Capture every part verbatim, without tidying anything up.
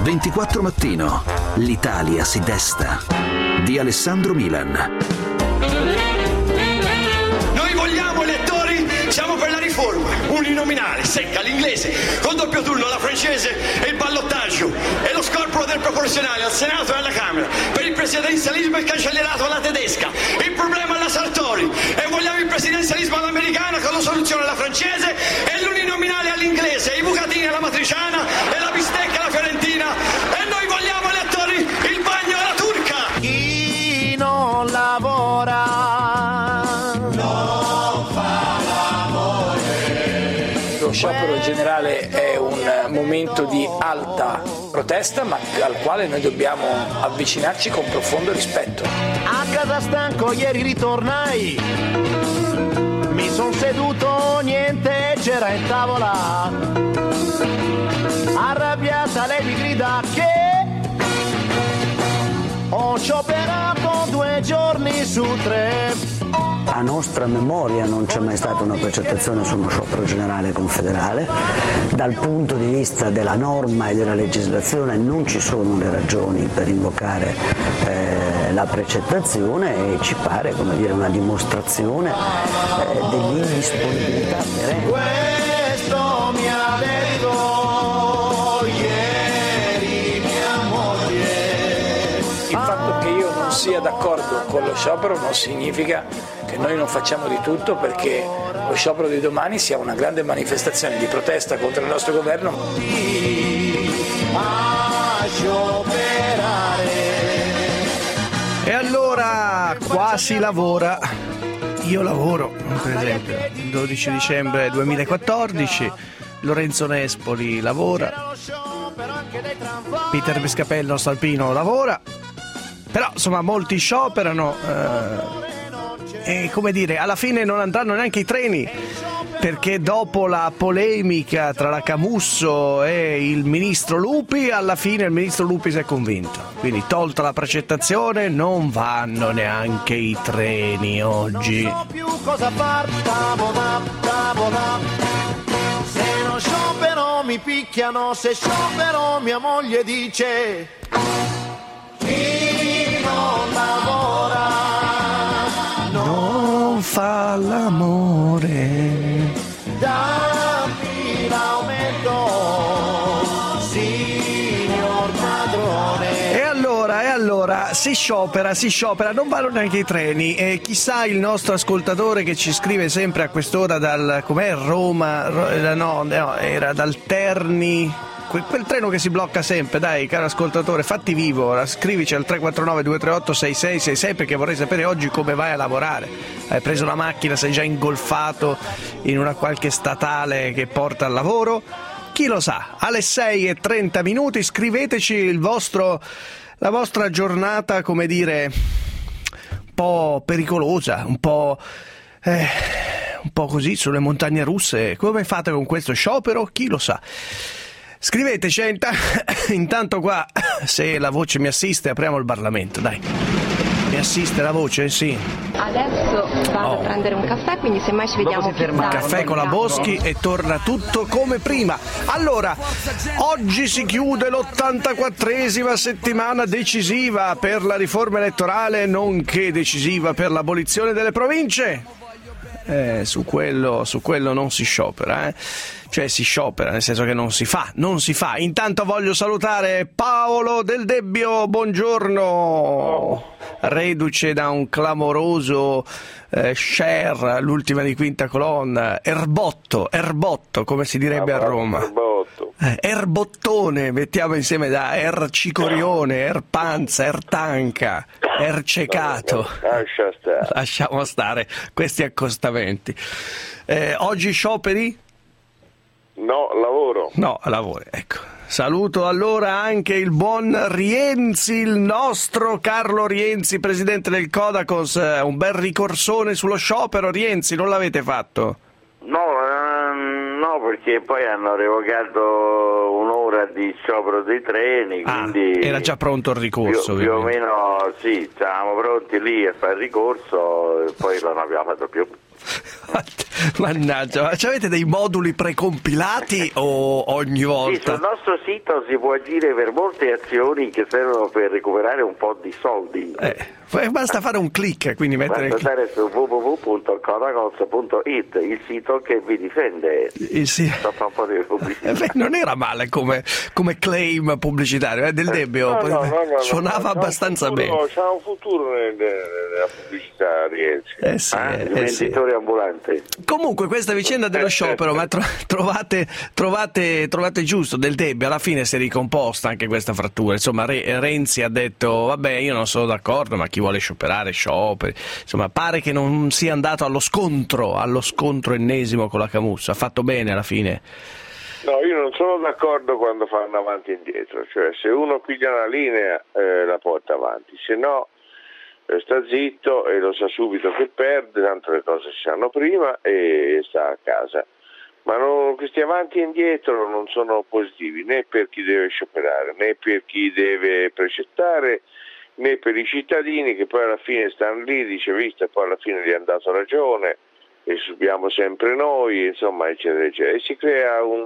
ventiquattro Mattino. L'Italia si desta. Di Alessandro Milan. Noi vogliamo elettori, siamo per la riforma, uninominale, secca, l'inglese, con doppio turno, la francese e il ballottaggio, e lo scorporo del proporzionale al Senato e alla Camera. Per il presidenzialismo il cancellierato alla tedesca, il problema alla Sartori, e vogliamo il presidenzialismo all'americana con la soluzione alla francese e l'uninominale all'inglese, i bucatini alla matriciana e la bistecca alla fiorentina, e noi vogliamo elettori il bagno alla turca. Chi non lavora non fa l'amore. Lo sciopero generale è un momento di alta protesta, ma al quale noi dobbiamo avvicinarci con profondo rispetto. A casa stanco ieri ritornai, mi son seduto, niente c'era in tavola. Arrabbiata lei mi grida che ho scioperato due giorni su tre. A nostra memoria non c'è mai stata una precettazione su uno sciopero generale confederale. Dal punto di vista della norma e della legislazione non ci sono le ragioni per invocare eh, la precettazione, e ci pare, come dire, una dimostrazione eh, dell'indisponibilità perenne. Questo mi ha detto ieri mia moglie. Il fatto che io non sia d'accordo con lo sciopero non significa che noi non facciamo di tutto perché lo sciopero di domani sia una grande manifestazione di protesta contro il nostro governo. A scioperare. E allora qua si lavora. Io lavoro, per esempio, il dodici dicembre duemilaquattordici, Lorenzo Nespoli lavora, Peter Biscapello Salpino lavora, però insomma molti scioperano. Eh, E come dire, alla fine non andranno neanche i treni, perché dopo la polemica tra la Camusso e il ministro Lupi, alla fine il ministro Lupi si è convinto. Quindi, tolta la precettazione, non vanno neanche i treni oggi. Non so più cosa far, tavola, tavola. Se non sciopero mi picchiano, se sciopero mia moglie dice chi non lavora non fa l'amore. Dammi l'aumento, signor padrone. E allora, e allora, si sciopera, si sciopera, non vanno neanche i treni. E chissà il nostro ascoltatore che ci scrive sempre a quest'ora dal, com'è, Roma, no, no, era dal Terni, quel, quel treno che si blocca sempre. Dai, caro ascoltatore, fatti vivo, scrivici al tre quattro nove due tre otto sei sei sei sei, perché vorrei sapere oggi come vai a lavorare. Hai preso la macchina, sei già ingolfato in una qualche statale che porta al lavoro? Chi lo sa? Alle sei e trenta minuti scriveteci il vostro, la vostra giornata, come dire, un po' pericolosa, un po'... Eh, un po' così, sulle montagne russe. Come fate con questo sciopero? Chi lo sa? Scriveteci, eh, int- intanto qua, se la voce mi assiste, apriamo il Parlamento, dai. Mi assiste la voce, sì. Adesso vado Oh. a prendere un caffè, quindi semmai ci vediamo più tardi. Caffè con la Boschi e torna tutto come prima. Allora, oggi si chiude l'ottantaquattresima settimana decisiva per la riforma elettorale, nonché decisiva per l'abolizione delle province. Eh, su quello, su quello non si sciopera, eh. Cioè si sciopera, nel senso che non si fa, non si fa. Intanto voglio salutare Paolo Del Debbio, buongiorno. Oh. Reduce da un clamoroso eh, share, l'ultima di Quinta Colonna, erbotto, erbotto, come si direbbe a Roma. Erbotto. Eh, erbottone, mettiamo insieme da ercicorione, erpanza, ertanca, ercecato. Lascia stare. Lasciamo stare questi accostamenti. Eh, oggi scioperi? No, lavoro. No, lavori, ecco. Saluto allora anche il buon Rienzi, il nostro Carlo Rienzi, presidente del Codacons. Un bel ricorsone sullo sciopero, Rienzi, non l'avete fatto? No, ehm, no, perché poi hanno revocato un'ora di sciopero dei treni, quindi... Ah, era già pronto il ricorso. Più, più o meno, sì, stavamo pronti lì a fare il ricorso e poi non abbiamo fatto più. Mannaggia, ma avete dei moduli precompilati o ogni volta? Sì, sul nostro sito si può agire per molte azioni che servono per recuperare un po' di soldi. Eh, basta fare un click, quindi mettere basta andare su w w w punto codacons punto i t, il sito che vi difende. Il sì. Sto fa un po' di pubblicità. Eh beh, non era male come, come claim pubblicitario, eh, del Debbio, no, no, no, no, suonava no, abbastanza futuro, bene. C'ha un futuro nella pubblicità, Rienzi. Eh sì, Ah, eh, venditore sì. ambulante. Comunque questa vicenda dello sciopero, ma tro- trovate, trovate, trovate giusto del Debbio, alla fine si è ricomposta anche questa frattura, insomma Re- Renzi ha detto vabbè io non sono d'accordo ma chi vuole scioperare scioperi, insomma pare che non sia andato allo scontro, allo scontro ennesimo con la Camussa, ha fatto bene alla fine. No, io non sono d'accordo quando fanno avanti e indietro, cioè se uno piglia una linea eh, la porta avanti, se no eh, sta zitto e lo sa subito che perde, tanto le cose si sanno prima e sta a casa. Ma non, questi avanti e indietro non sono positivi né per chi deve scioperare, né per chi deve precettare, né per i cittadini che poi alla fine stanno lì, dice visto, e poi alla fine gli hanno dato ragione e subiamo sempre noi, insomma, eccetera, eccetera. E si crea un,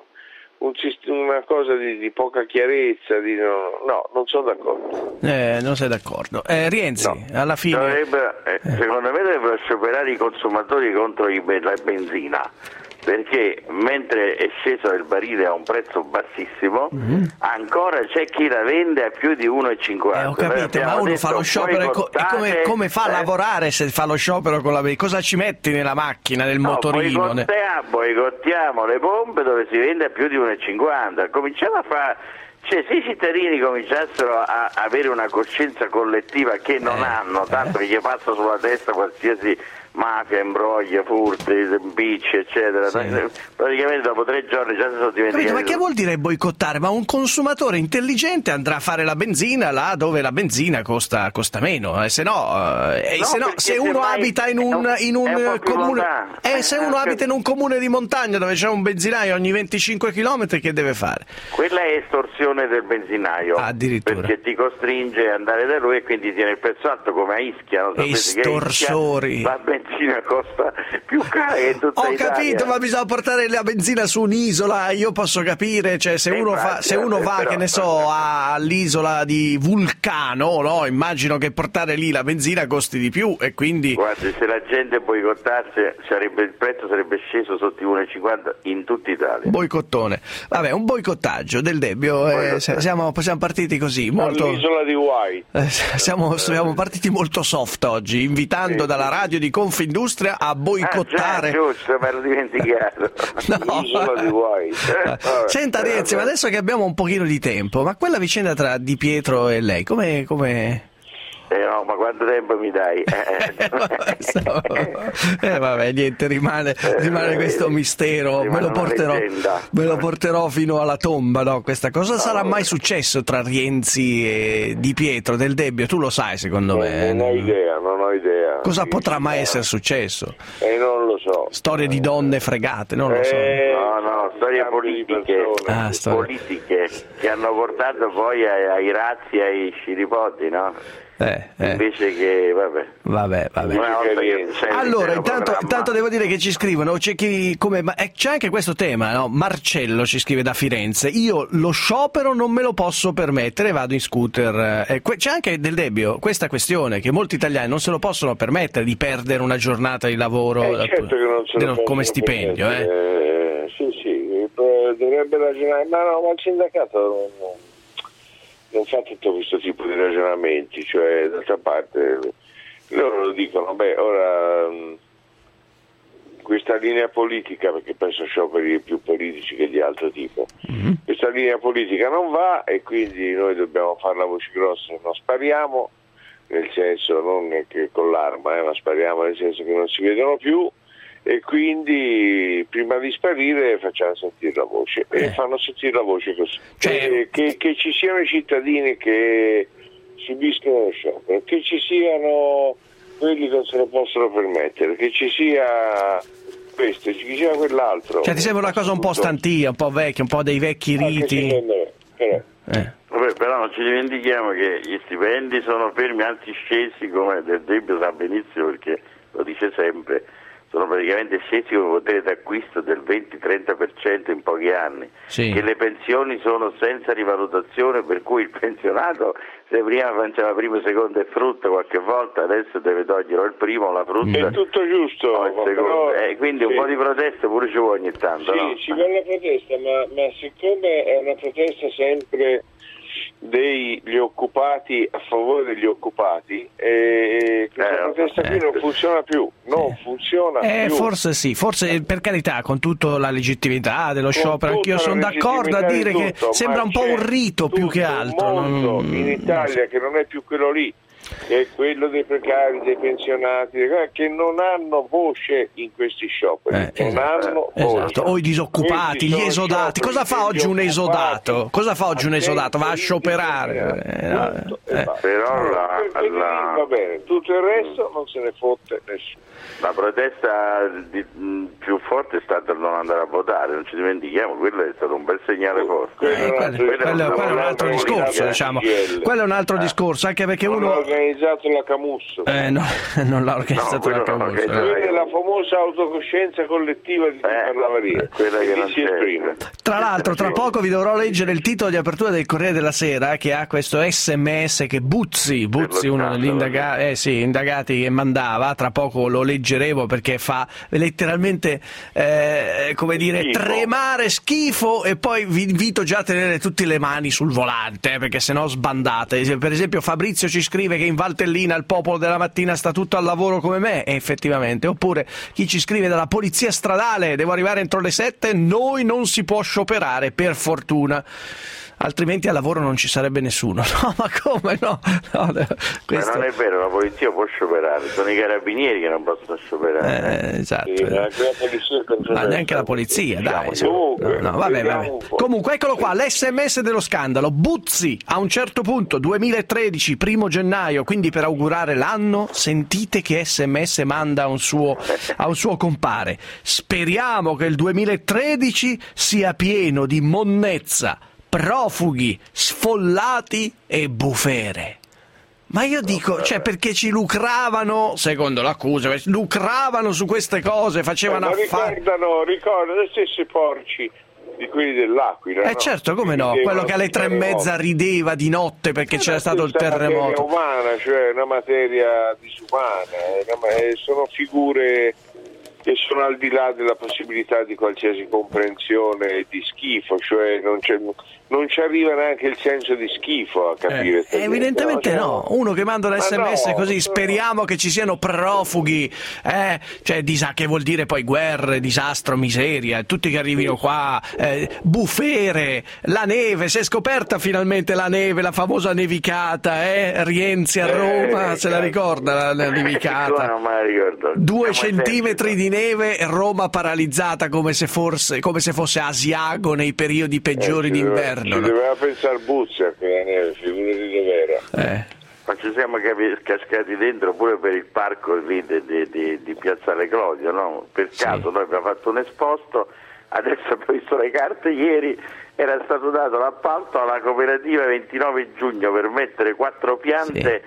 un, una cosa di, di poca chiarezza, di no, no, non sono d'accordo. Eh, non sei d'accordo. Eh, Rienzi, No. alla fine... Dovrebbe, eh, secondo me dovrebbero scioperare i consumatori contro i, la benzina. Perché mentre è sceso il barile a un prezzo bassissimo, mm-hmm. ancora c'è chi la vende a più di uno e cinquanta. Eh, ho capito, ma uno fa lo sciopero e, co- e come, come fa a eh? lavorare se fa lo sciopero con la benzina? Cosa ci metti nella macchina, nel no, motorino? Boicottiamo, boicottiamo le pompe dove si vende a più di uno e cinquanta. Cominciamo a fare... Cioè, se i cittadini cominciassero a avere una coscienza collettiva che non eh, hanno, tanto eh. che gli passa sulla testa qualsiasi mafia, imbroglia, furti, bicci, eccetera, sì. praticamente dopo tre giorni già si sono dimenticati. Ma che vuol dire boicottare? Ma un consumatore intelligente andrà a fare la benzina là dove la benzina costa, costa meno, eh, se no, eh, no se, no se uno abita in un, in un, un comune, eh, se uno abita in un comune di montagna dove c'è un benzinaio ogni venticinque chilometri, che deve fare? Quella è estorsione del benzinaio, addirittura, perché ti costringe ad andare da lui e quindi tiene il prezzo alto come a Ischia, no? Estorsori. La benzina costa più cara che tutta Ho Italia. capito, ma bisogna portare la benzina su un'isola, io posso capire, cioè se uno, fa, se uno va, però, che ne so, all'isola di Vulcano, no? Immagino che portare lì la benzina costi di più e quindi... Guardi, se la gente boicottasse, sarebbe, il prezzo sarebbe sceso sotto i uno e cinquanta in tutta Italia. Boicottone. Vabbè, un boicottaggio del Debbio, eh, siamo, siamo partiti così, molto... All'isola di White. Eh, siamo, siamo partiti molto soft oggi, invitando sì. dalla radio di Confindustria a boicottare. Ah, già, giusto, me l'ho dimenticato. No. L'isola di White. Senta Rienzi, ma adesso che abbiamo un pochino di tempo, ma quella vicenda tra Di Pietro e lei, come... come... Eh no, ma quanto tempo mi dai? eh, vabbè, so. eh vabbè, niente, rimane, rimane questo mistero, me lo, porterò, me lo porterò fino alla tomba, no? Questa cosa no, sarà mai successo tra Rienzi e Di Pietro del Debbio? Tu lo sai, secondo non, me. Non ho idea, non ho idea. Cosa sì, potrà mai essere successo? Eh, non lo so. Storie di donne fregate, non lo so. Eh, no, no, storie politiche, ah, storie. politiche che hanno portato poi ai, ai razzi e ai sciripoti, no? Eh, eh. Invece che vabbè vabbè, vabbè. Allora intanto, intanto devo dire che ci scrivono, c'è chi come ma c'è anche questo tema, no? Marcello ci scrive da Firenze: io lo sciopero non me lo posso permettere, vado in scooter. Eh, c'è anche del Debbio questa questione che molti italiani non se lo possono permettere di perdere una giornata di lavoro eh, certo che non se lo come stipendio eh. Eh, sì sì dovrebbe ragionare, ma no, ma il sindacato non, non fa tutto questo tipo di ragionamenti, cioè d'altra parte loro lo dicono, beh ora questa linea politica, perché penso scioperi più politici che di altro tipo, mm-hmm. questa linea politica non va e quindi noi dobbiamo fare la voce grossa, non spariamo, nel senso non che con l'arma, eh, ma spariamo nel senso che non si vedono più e quindi prima di sparire facciamo sentire la voce eh. e fanno sentire la voce così, cioè... e, che, che ci siano i cittadini che subiscono lo sciopero, che ci siano quelli che non se lo possono permettere, che ci sia questo, che ci sia quell'altro. Cioè ti sembra una cosa un po' stantia, un po' vecchia, un po' dei vecchi riti? Me, però. Eh. Vabbè, però non ci dimentichiamo che gli stipendi sono fermi, anzi scesi, come Del Debbio sa benissimo perché lo dice sempre, sono praticamente scesi con un potere d'acquisto del venti-trenta per cento in pochi anni, sì. che le pensioni sono senza rivalutazione, per cui il pensionato, se prima mangiava primo, secondo e frutta qualche volta, adesso deve togliere il primo o la frutta. È tutto giusto, o il secondo. però, Eh, quindi un sì. po' di protesta pure ci vuole ogni tanto, sì, no? ci vuole la protesta, ma, ma siccome è una protesta sempre degli occupati a favore degli occupati, e questa Eh, protesta qui eh. non funziona più, non funziona Eh, più. forse sì, forse per carità, con tutta la legittimità dello Con sciopero, tutta anch'io la sono d'accordo a legittimità dire di che tutto, sembra ma un po' c'è un rito più che tutto un altro. mondo non- in Italia che non è più quello lì, che è quello dei precari, dei pensionati, che non hanno voce in questi scioperi, Eh, non esatto, hanno esatto. voce. O i disoccupati, Questi gli sono esodati. scioperi Cosa fa degli oggi un occupati esodato? Cosa fa oggi un a esodato? Va a tempo scioperare. indeterminato. Eh, no, Punto eh. e basta. Però la- Per- per lì la- va bene, tutto il resto non se ne fotte nessuno. La protesta di, mh, più forte è stata il non andare a votare, non ci dimentichiamo, quello è stato un bel segnale forte. Quello Eh, quello, Quello quello- è quello è un una altro politica, discorso, eh. diciamo. G L. Quello è un altro Eh. discorso, anche perché Non ha uno organizzato la Camusso. eh, no, non l'ha No, organizzato quello la no, Camusso, che- eh. Quella è la famosa autocoscienza collettiva di cui Eh, parlava ieri. quella che Chi non si c'è. esprime. Tra l'altro, tra poco vi dovrò leggere il titolo di apertura del Corriere della Sera, che ha questo sms che Buzzi, Buzzi, lo uno scandalo, degli indaga- eh, sì, indagati che mandava, tra poco lo leggeremo perché fa letteralmente, eh, come dire, Schifo. tremare, schifo, e poi vi invito già a tenere tutte le mani sul volante, eh, perché sennò sbandate. Per esempio Fabrizio ci scrive che in Valtellina il popolo della mattina sta tutto al lavoro come me, e effettivamente. Oppure chi ci scrive dalla polizia stradale: devo arrivare entro le sette, noi non si può scioperare, per fortuna, altrimenti al lavoro non ci sarebbe nessuno. No, ma come no? No, Ma questo... non è vero, la polizia può scioperare, sono i carabinieri che non possono scioperare. Eh, esatto. Sì, ma anche la polizia Ma neanche la polizia, dai. su. Comunque, No, no, vabbè, vediamo vabbè. un po'. Comunque, eccolo qua, l'esse emme esse dello scandalo. Buzzi, a un certo punto, duemilatredici, primo gennaio, quindi per augurare l'anno, sentite che esse emme esse manda a un suo, a un suo compare. Speriamo che il duemilatredici sia pieno di monnezza, profughi, sfollati e bufere. Ma io dico, cioè, perché ci lucravano, secondo l'accusa, lucravano su queste cose, facevano Ma affari. ricordano, ricordano gli stessi porci di quelli dell'Aquila. Eh no? certo, come no, Ridevano quello che alle tre e sul mezza terremoto. rideva di notte perché c'era stato il Questa è terremoto. una materia umana, cioè una materia disumana, è una- eh, sono figure che sono al di là della possibilità di qualsiasi comprensione di schifo, cioè non, c'è, non ci arriva neanche il senso di schifo a capire. Eh, sta gente, evidentemente Cioè, no, uno che manda un Ma esse emme esse no, così, no. speriamo che ci siano profughi, eh, cioè disa- che vuol dire poi guerre, disastro, miseria, tutti che arrivino qua, eh, bufere, la neve, si è scoperta finalmente la neve, la famosa nevicata, eh, Rienzi a Roma, Eh, se la ricorda la, la nevicata? Non me la ricordo. Due Siamo centimetri esercito. di neve, Roma paralizzata come se, forse, come se fosse Asiago nei periodi peggiori Eh, ci doveva- d'inverno. Ci no? doveva pensare Buzzi a quella neve, figurati dov'era. Eh. Ma ci siamo capi- cascati dentro pure per il parco lì di, di, di, di Piazzale Clodio, no? Per Sì. caso noi abbiamo fatto un esposto, adesso abbiamo visto le carte ieri, era stato dato l'appalto alla cooperativa ventinove giugno per mettere quattro piante,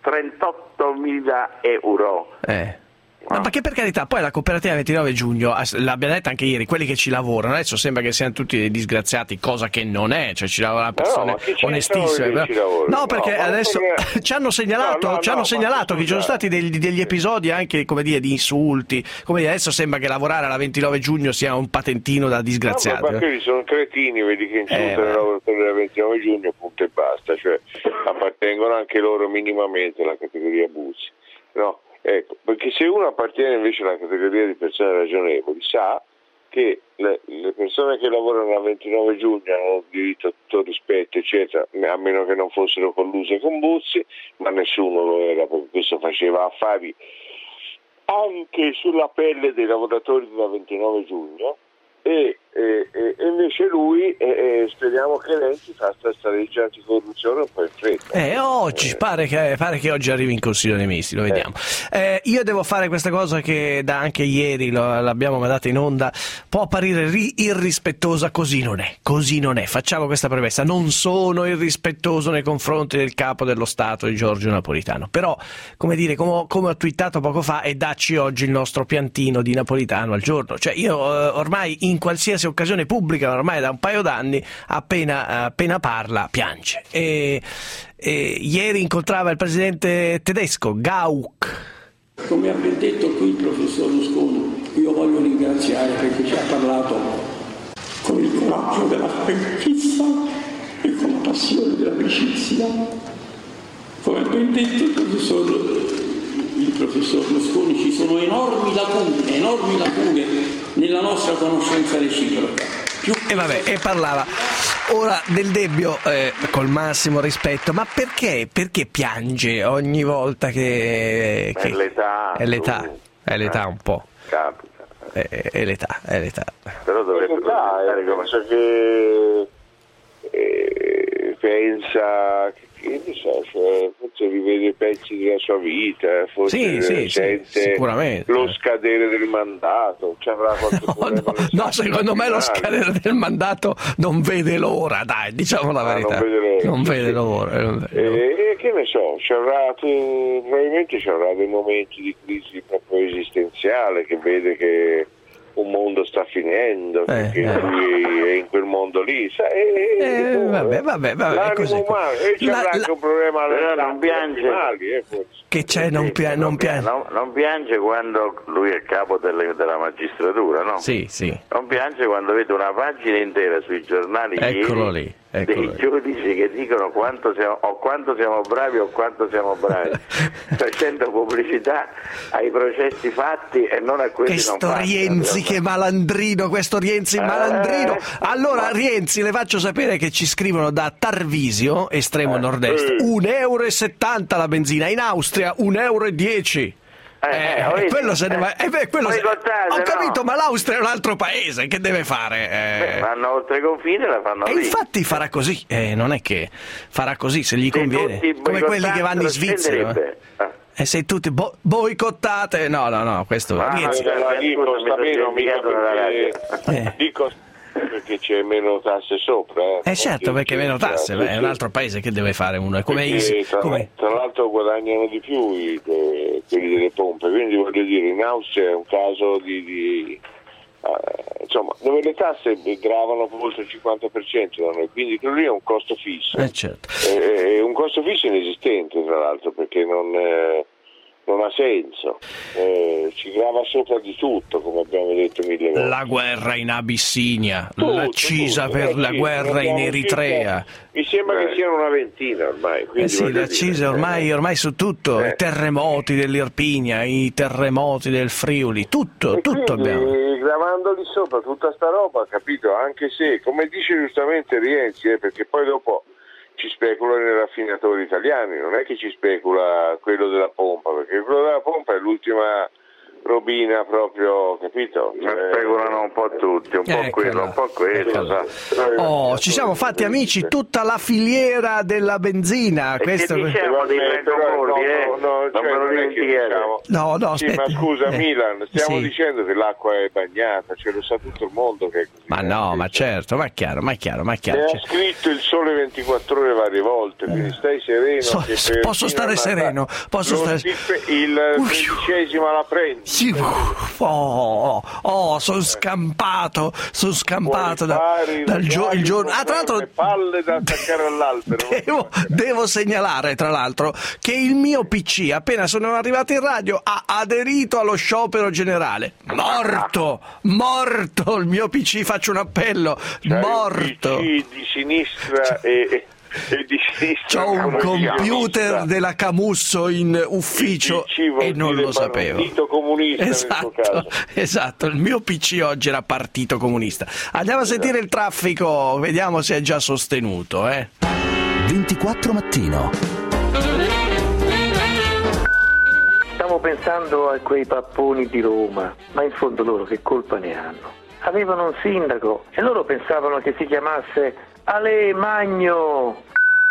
trentottomila euro. Eh. No, ma che per carità, poi la cooperativa ventinove giugno, eh, l'abbiamo detto anche ieri, quelli che ci lavorano, adesso sembra che siano tutti dei disgraziati, cosa che non è, cioè ci lavorano persone ma chi ce ne onestissime. sono che ci lavorano? No, perché No, ma adesso perché- ci hanno segnalato, No, no, ci hanno no, segnalato ma che ci sono scusate. stati degli, degli episodi anche, come dire, di insulti, come dire, adesso sembra che lavorare alla ventinove giugno sia un patentino da No, disgraziato. ma, ma quelli sono cretini, vedi che insultano Eh, i vabbè. lavoratori della ventinove giugno, punto e basta, cioè appartengono anche loro minimamente alla categoria Buzzi, no? Ecco, perché se uno appartiene invece alla categoria di persone ragionevoli sa che le, le persone che lavorano alla ventinove giugno hanno diritto a tutto rispetto, eccetera, a meno che non fossero colluse con Buzzi, ma nessuno lo era, perché questo faceva affari anche sulla pelle dei lavoratori della ventinove giugno. E, e, e invece lui, e eh, speriamo che Renzi faccia questa legge anticorruzione un po' in fretta. Eh, oggi, eh. Pare, che, pare che oggi arrivi in Consiglio dei Ministri, lo vediamo. Eh. Eh, io devo fare questa cosa che da anche ieri lo, l'abbiamo mandata in onda, può apparire ri- irrispettosa, così non è, così non è. Facciamo questa premessa, non sono irrispettoso nei confronti del capo dello Stato, di Giorgio Napolitano, però, come dire, come, come ho twittato poco fa, e dacci oggi il nostro piantino di Napolitano al giorno. Cioè io eh, ormai in qualsiasi occasione pubblica, ormai da un paio d'anni, appena, appena parla piange. E, e ieri incontrava il presidente tedesco Gauck. Come ha ben detto qui il professor Mosconi, io voglio ringraziare perché ci ha parlato con il coraggio della franchezza e con la passione dell'amicizia. Come ha ben detto il professor, il professor Mosconi, ci sono enormi lacune, enormi lacune nella nostra conoscenza reciproca. Più... E vabbè, e parlava ora del Debbio, eh, col massimo rispetto, ma perché? Perché piange ogni volta che... che... È l'età. È l'età, tu... è l'età un po'. Capita. È, è l'età, è l'età. Però dovrebbe è come so che eh, pensa... Che ne so, cioè, forse rivede pezzi della sua vita, forse sì, sì, sente sì, sicuramente. Lo scadere del mandato, ci avrà qualche no, no, no, secondo me lo scadere del mandato non vede l'ora, dai, diciamo la verità. Ah, non vede l'ora. Non vede l'ora. Non vede l'ora. E, e che ne so, ci avrà, probabilmente ci avrà dei momenti di crisi proprio esistenziale, che vede che un mondo sta finendo, perché eh, lui è in quel mondo lì, sai, eh, vabbè, vabbè, vabbè, l'animo così, umano, e c'è la, anche la... un problema però non piange animali, eh, che c'è, non, pia- non piange non, non piange quando lui è capo delle, della magistratura, no? Sì, sì. Non piange quando vede una pagina intera sui giornali eccolo ieri lì, eccolo dei giudici che dicono quanto siamo, o quanto siamo bravi o quanto siamo bravi, facendo pubblicità ai processi fatti e non a quelli che non sto fatti. Rienzi, che malandrino, questo Rienzi malandrino. Allora Rienzi, le faccio sapere che ci scrivono da Tarvisio, estremo nord-est, un euro e settanta la benzina, in Austria un euro e dieci. Eh, eh, quello se ne va. Eh, beh, quello se... Cottate, ho capito, no? ma l'Austria è un altro paese, che deve fare? Eh... Beh, vanno oltre confine, la fanno e lì. infatti farà così, eh, non è che farà così se gli se conviene, come quelli che vanno in Svizzera. Eh. E se tutti bo- boicottate, no, no, no, questo ah, Rienzi. La dico sta meno, mica perché, eh. dico perché c'è meno tasse sopra. Eh, eh certo, perché meno tasse, beh, è un altro paese che deve fare uno. È come perché, tra, come... tra l'altro guadagnano di più i, de, quelli delle pompe, quindi voglio dire, in Austria è un caso di... di Uh, insomma, dove le tasse gravano oltre il cinquanta per cento da noi, quindi quello lì è un costo fisso, eh certo. è, è un costo fisso inesistente, tra l'altro, perché non, eh, non ha senso, eh, ci grava sopra di tutto, come abbiamo detto mille volte. La guerra in Abissinia, tutto, l'accisa tutto, per la la guerra in Eritrea. Circa, mi sembra eh. che siano una ventina ormai. Eh sì, l'accisa ormai, ormai su tutto, eh. i terremoti dell'Irpinia, i terremoti del Friuli, tutto, e tutto quindi, abbiamo. Gravando lì sopra tutta sta roba, capito? Anche se, come dice giustamente Rienzi, eh, perché poi dopo ci speculano i raffinatori italiani, non è che ci specula quello della pompa, perché quello della pompa è l'ultima robina proprio, capito? Ma speculano un po' tutti, un po' Eccola. quello, un po' quello. Oh, ci siamo fatti amici tutta la filiera della benzina. E questo... che diciamo dei francobolli, eh? No, no, non cioè, me lo non è che diciamo... No, no, sì, aspetta. ma scusa eh. Milan, stiamo sì. dicendo che l'acqua è bagnata, cioè lo sa tutto il mondo che è così. Ma no, ma certo, ma è chiaro, ma è chiaro, ma è chiaro. E cioè... ha scritto il Sole ventiquattro ore varie volte, quindi stai sereno. So, che per posso stare sereno, posso stare il tredicesimo la prendi. Sì, oh, oh, sono scampato, sono scampato da, dal gio- il giorno. Ah, tra l'altro, le palle da attaccare all'albero. Devo, devo segnalare, tra l'altro, che il mio P C, appena sono arrivato in radio, ha aderito allo sciopero generale. Morto, morto il mio P C, faccio un appello, cioè, morto. Il P C di sinistra e... e di sinistra. C'ho un computer della Camusso in ufficio e non lo sapevo. Partito comunista, esatto, nel suo caso. Esatto, il mio P C oggi era partito comunista. Andiamo a sentire il traffico, vediamo se è già sostenuto, eh. ventiquattro mattino. Stavo pensando a quei papponi di Roma, ma in fondo loro che colpa ne hanno? avevano un sindaco e loro pensavano che si chiamasse Ale Magno.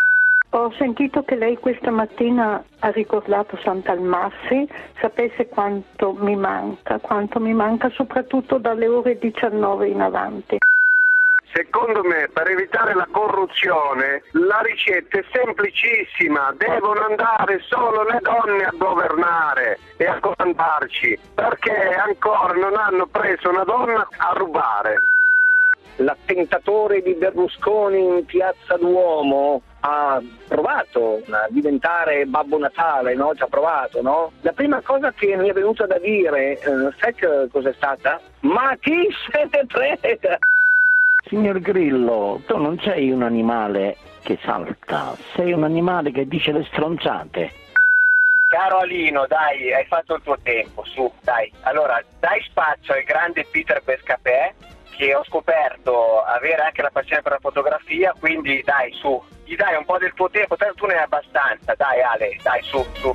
Ho sentito che lei questa mattina ha ricordato Sant'Almassi, sapesse quanto mi manca, quanto mi manca soprattutto dalle ore diciannove in avanti. Secondo me, per evitare la corruzione, la ricetta è semplicissima: devono andare solo le donne a governare e a comandarci, perché ancora non hanno preso una donna a rubare. L'attentatore di Berlusconi in Piazza Duomo ha provato a diventare Babbo Natale, no? Ci ha provato, no? La prima cosa che mi è venuta da dire, eh, sai che cos'è stata? Ma chi se ne frega? Signor Grillo, tu non sei un animale che salta, sei un animale che dice le stronzate. Caro Alino, dai, hai fatto il tuo tempo, su, dai. Allora, dai spazio al grande Peter Bescapè, che ho scoperto avere anche la passione per la fotografia, quindi dai, su, gli dai un po' del tuo tempo, tu ne hai abbastanza, dai Ale, dai, su, su.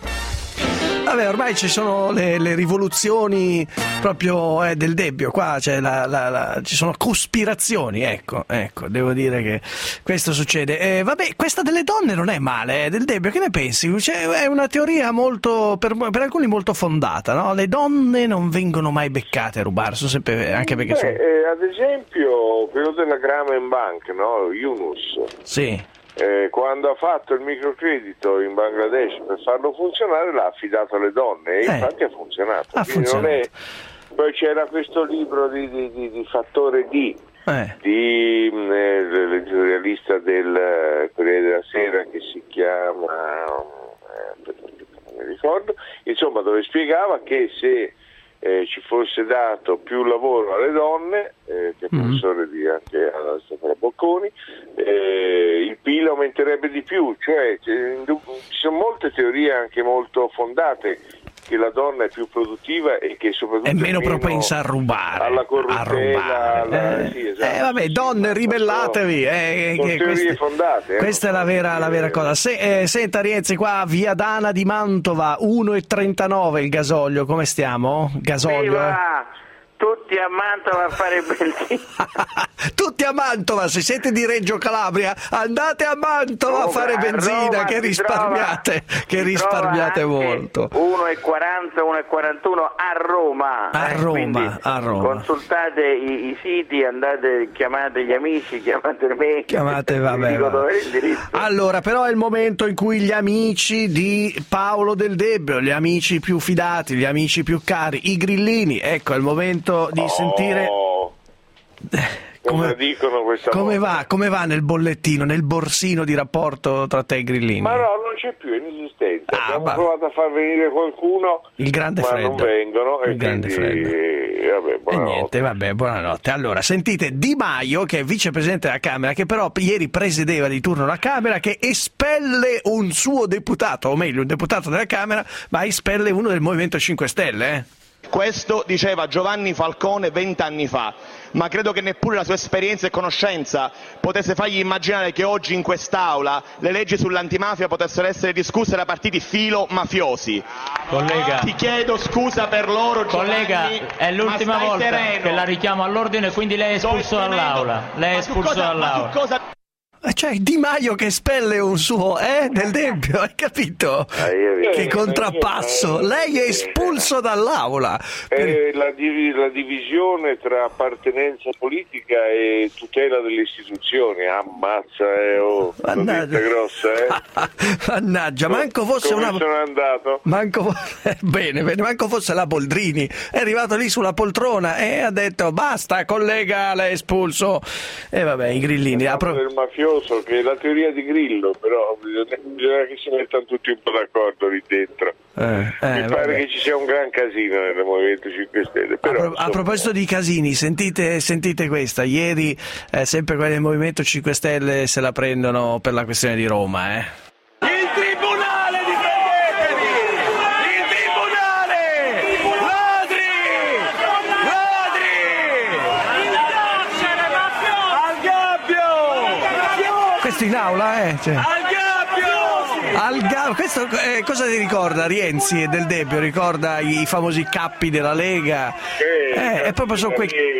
Vabbè, ormai ci sono le, le rivoluzioni proprio eh, del Debbio, qua c'è la, la, la, ci sono cospirazioni, ecco, ecco, devo dire che questo succede. Eh, vabbè, questa delle donne non è male, eh, del Debbio, che ne pensi? Cioè, è una teoria molto, per, per alcuni molto fondata, no? Le donne non vengono mai beccate a rubare, so sempre, anche perché Beh, sono... eh, ad esempio, quello della Grameen Bank, no? Yunus. Sì. Eh, quando ha fatto il microcredito in Bangladesh per farlo funzionare l'ha affidato alle donne e eh, infatti ha funzionato. Ha funzionato. Non è... Poi c'era questo libro di, di, di, di Fattore D, eh. di eh, l'editorialista del Corriere della Sera che si chiama, eh, non mi ricordo, insomma, dove spiegava che se eh, ci fosse dato più lavoro alle donne, eh, che è professore mm. di anche alla Stefano Bocconi, eh, il P I L aumenterebbe di più, cioè ci sono molte teorie anche molto fondate che la donna è più produttiva e che soprattutto è meno, è meno propensa a rubare, alla corruttela, a rubare. alla, eh, sì, esatto. eh, vabbè, donne, ribellatevi, eh, sono che teorie queste, fondate, eh, questa è la vera, la vera cosa. Se, eh, senta Rienzi, qua via Dana di Mantova, uno e trentanove il gasolio, come stiamo? Gasolio? Viva! Tutti a Mantova a fare benzina. Tutti a Mantova, se siete di Reggio Calabria andate a Mantova oh, a fare benzina, Roma, che risparmiate, trova, che risparmiate molto. uno e quaranta, uno e quarantuno a Roma. A eh, Roma, a Roma. Consultate i, i siti, andate, chiamate gli amici, chiamate me. Chiamate, vabbè. Va. Allora, però è il momento in cui gli amici di Paolo Del Debbio, gli amici più fidati, gli amici più cari, i grillini, ecco, è il momento di oh, sentire come dicono questa come volta. va, come va nel bollettino, nel borsino di rapporto tra te e grillini? Ma no, non c'è più, è inesistente. Ah, Abbiamo bah. provato a far venire qualcuno, il grande ma freddo. non vengono il e grande quindi freddo. Vabbè, e niente, vabbè, buonanotte. Allora, sentite Di Maio, che è vicepresidente della Camera, che però ieri presiedeva di turno la Camera, che espelle un suo deputato, o meglio un deputato della Camera, ma espelle uno del Movimento cinque Stelle, eh? Questo diceva Giovanni Falcone vent'anni fa, ma credo che neppure la sua esperienza e conoscenza potesse fargli immaginare che oggi in quest'Aula le leggi sull'antimafia potessero essere discusse da partiti filo mafiosi. Collega, ti chiedo scusa per loro, collega, Giovanni, è l'ultima volta sereno. che la richiamo all'ordine, quindi lei è espulso dall'Aula. Lei è espulso cosa, dall'Aula. Cioè Di Maio che espelle un suo, eh, Del Debbio, hai capito? Eh, che contrappasso, lei è espulso dall'aula. È la, div- la divisione tra appartenenza politica e tutela delle istituzioni, ammazza, eh, oh, mannaggia, grossa, eh. Mannaggia, manco fosse Come una... sono andato? Manco... bene, bene, manco fosse la Boldrini, è arrivato lì sulla poltrona e ha detto basta collega, l'hai espulso. E vabbè, i grillini... Apro... del mafioso, che è la teoria di Grillo, però bisogna, bisogna che si mettano tutti un po' d'accordo lì dentro. Eh, eh, Mi pare vabbè. che ci sia un gran casino nel Movimento cinque Stelle. Però, a, pro- insomma... a proposito di casini, sentite, sentite questa. Ieri eh, sempre quelli del Movimento cinque Stelle se la prendono per la questione di Roma, eh. Il tribunale di prendeteli! Il tribunale! Ladri! Ladri! Al gabbio! Questo in aula, eh? Cioè. Al gabbio! Al ga- questo eh, cosa ti ricorda Rienzi e Del Debbio? Ricorda i famosi cappi della Lega? Eh, eh, è proprio sono quei,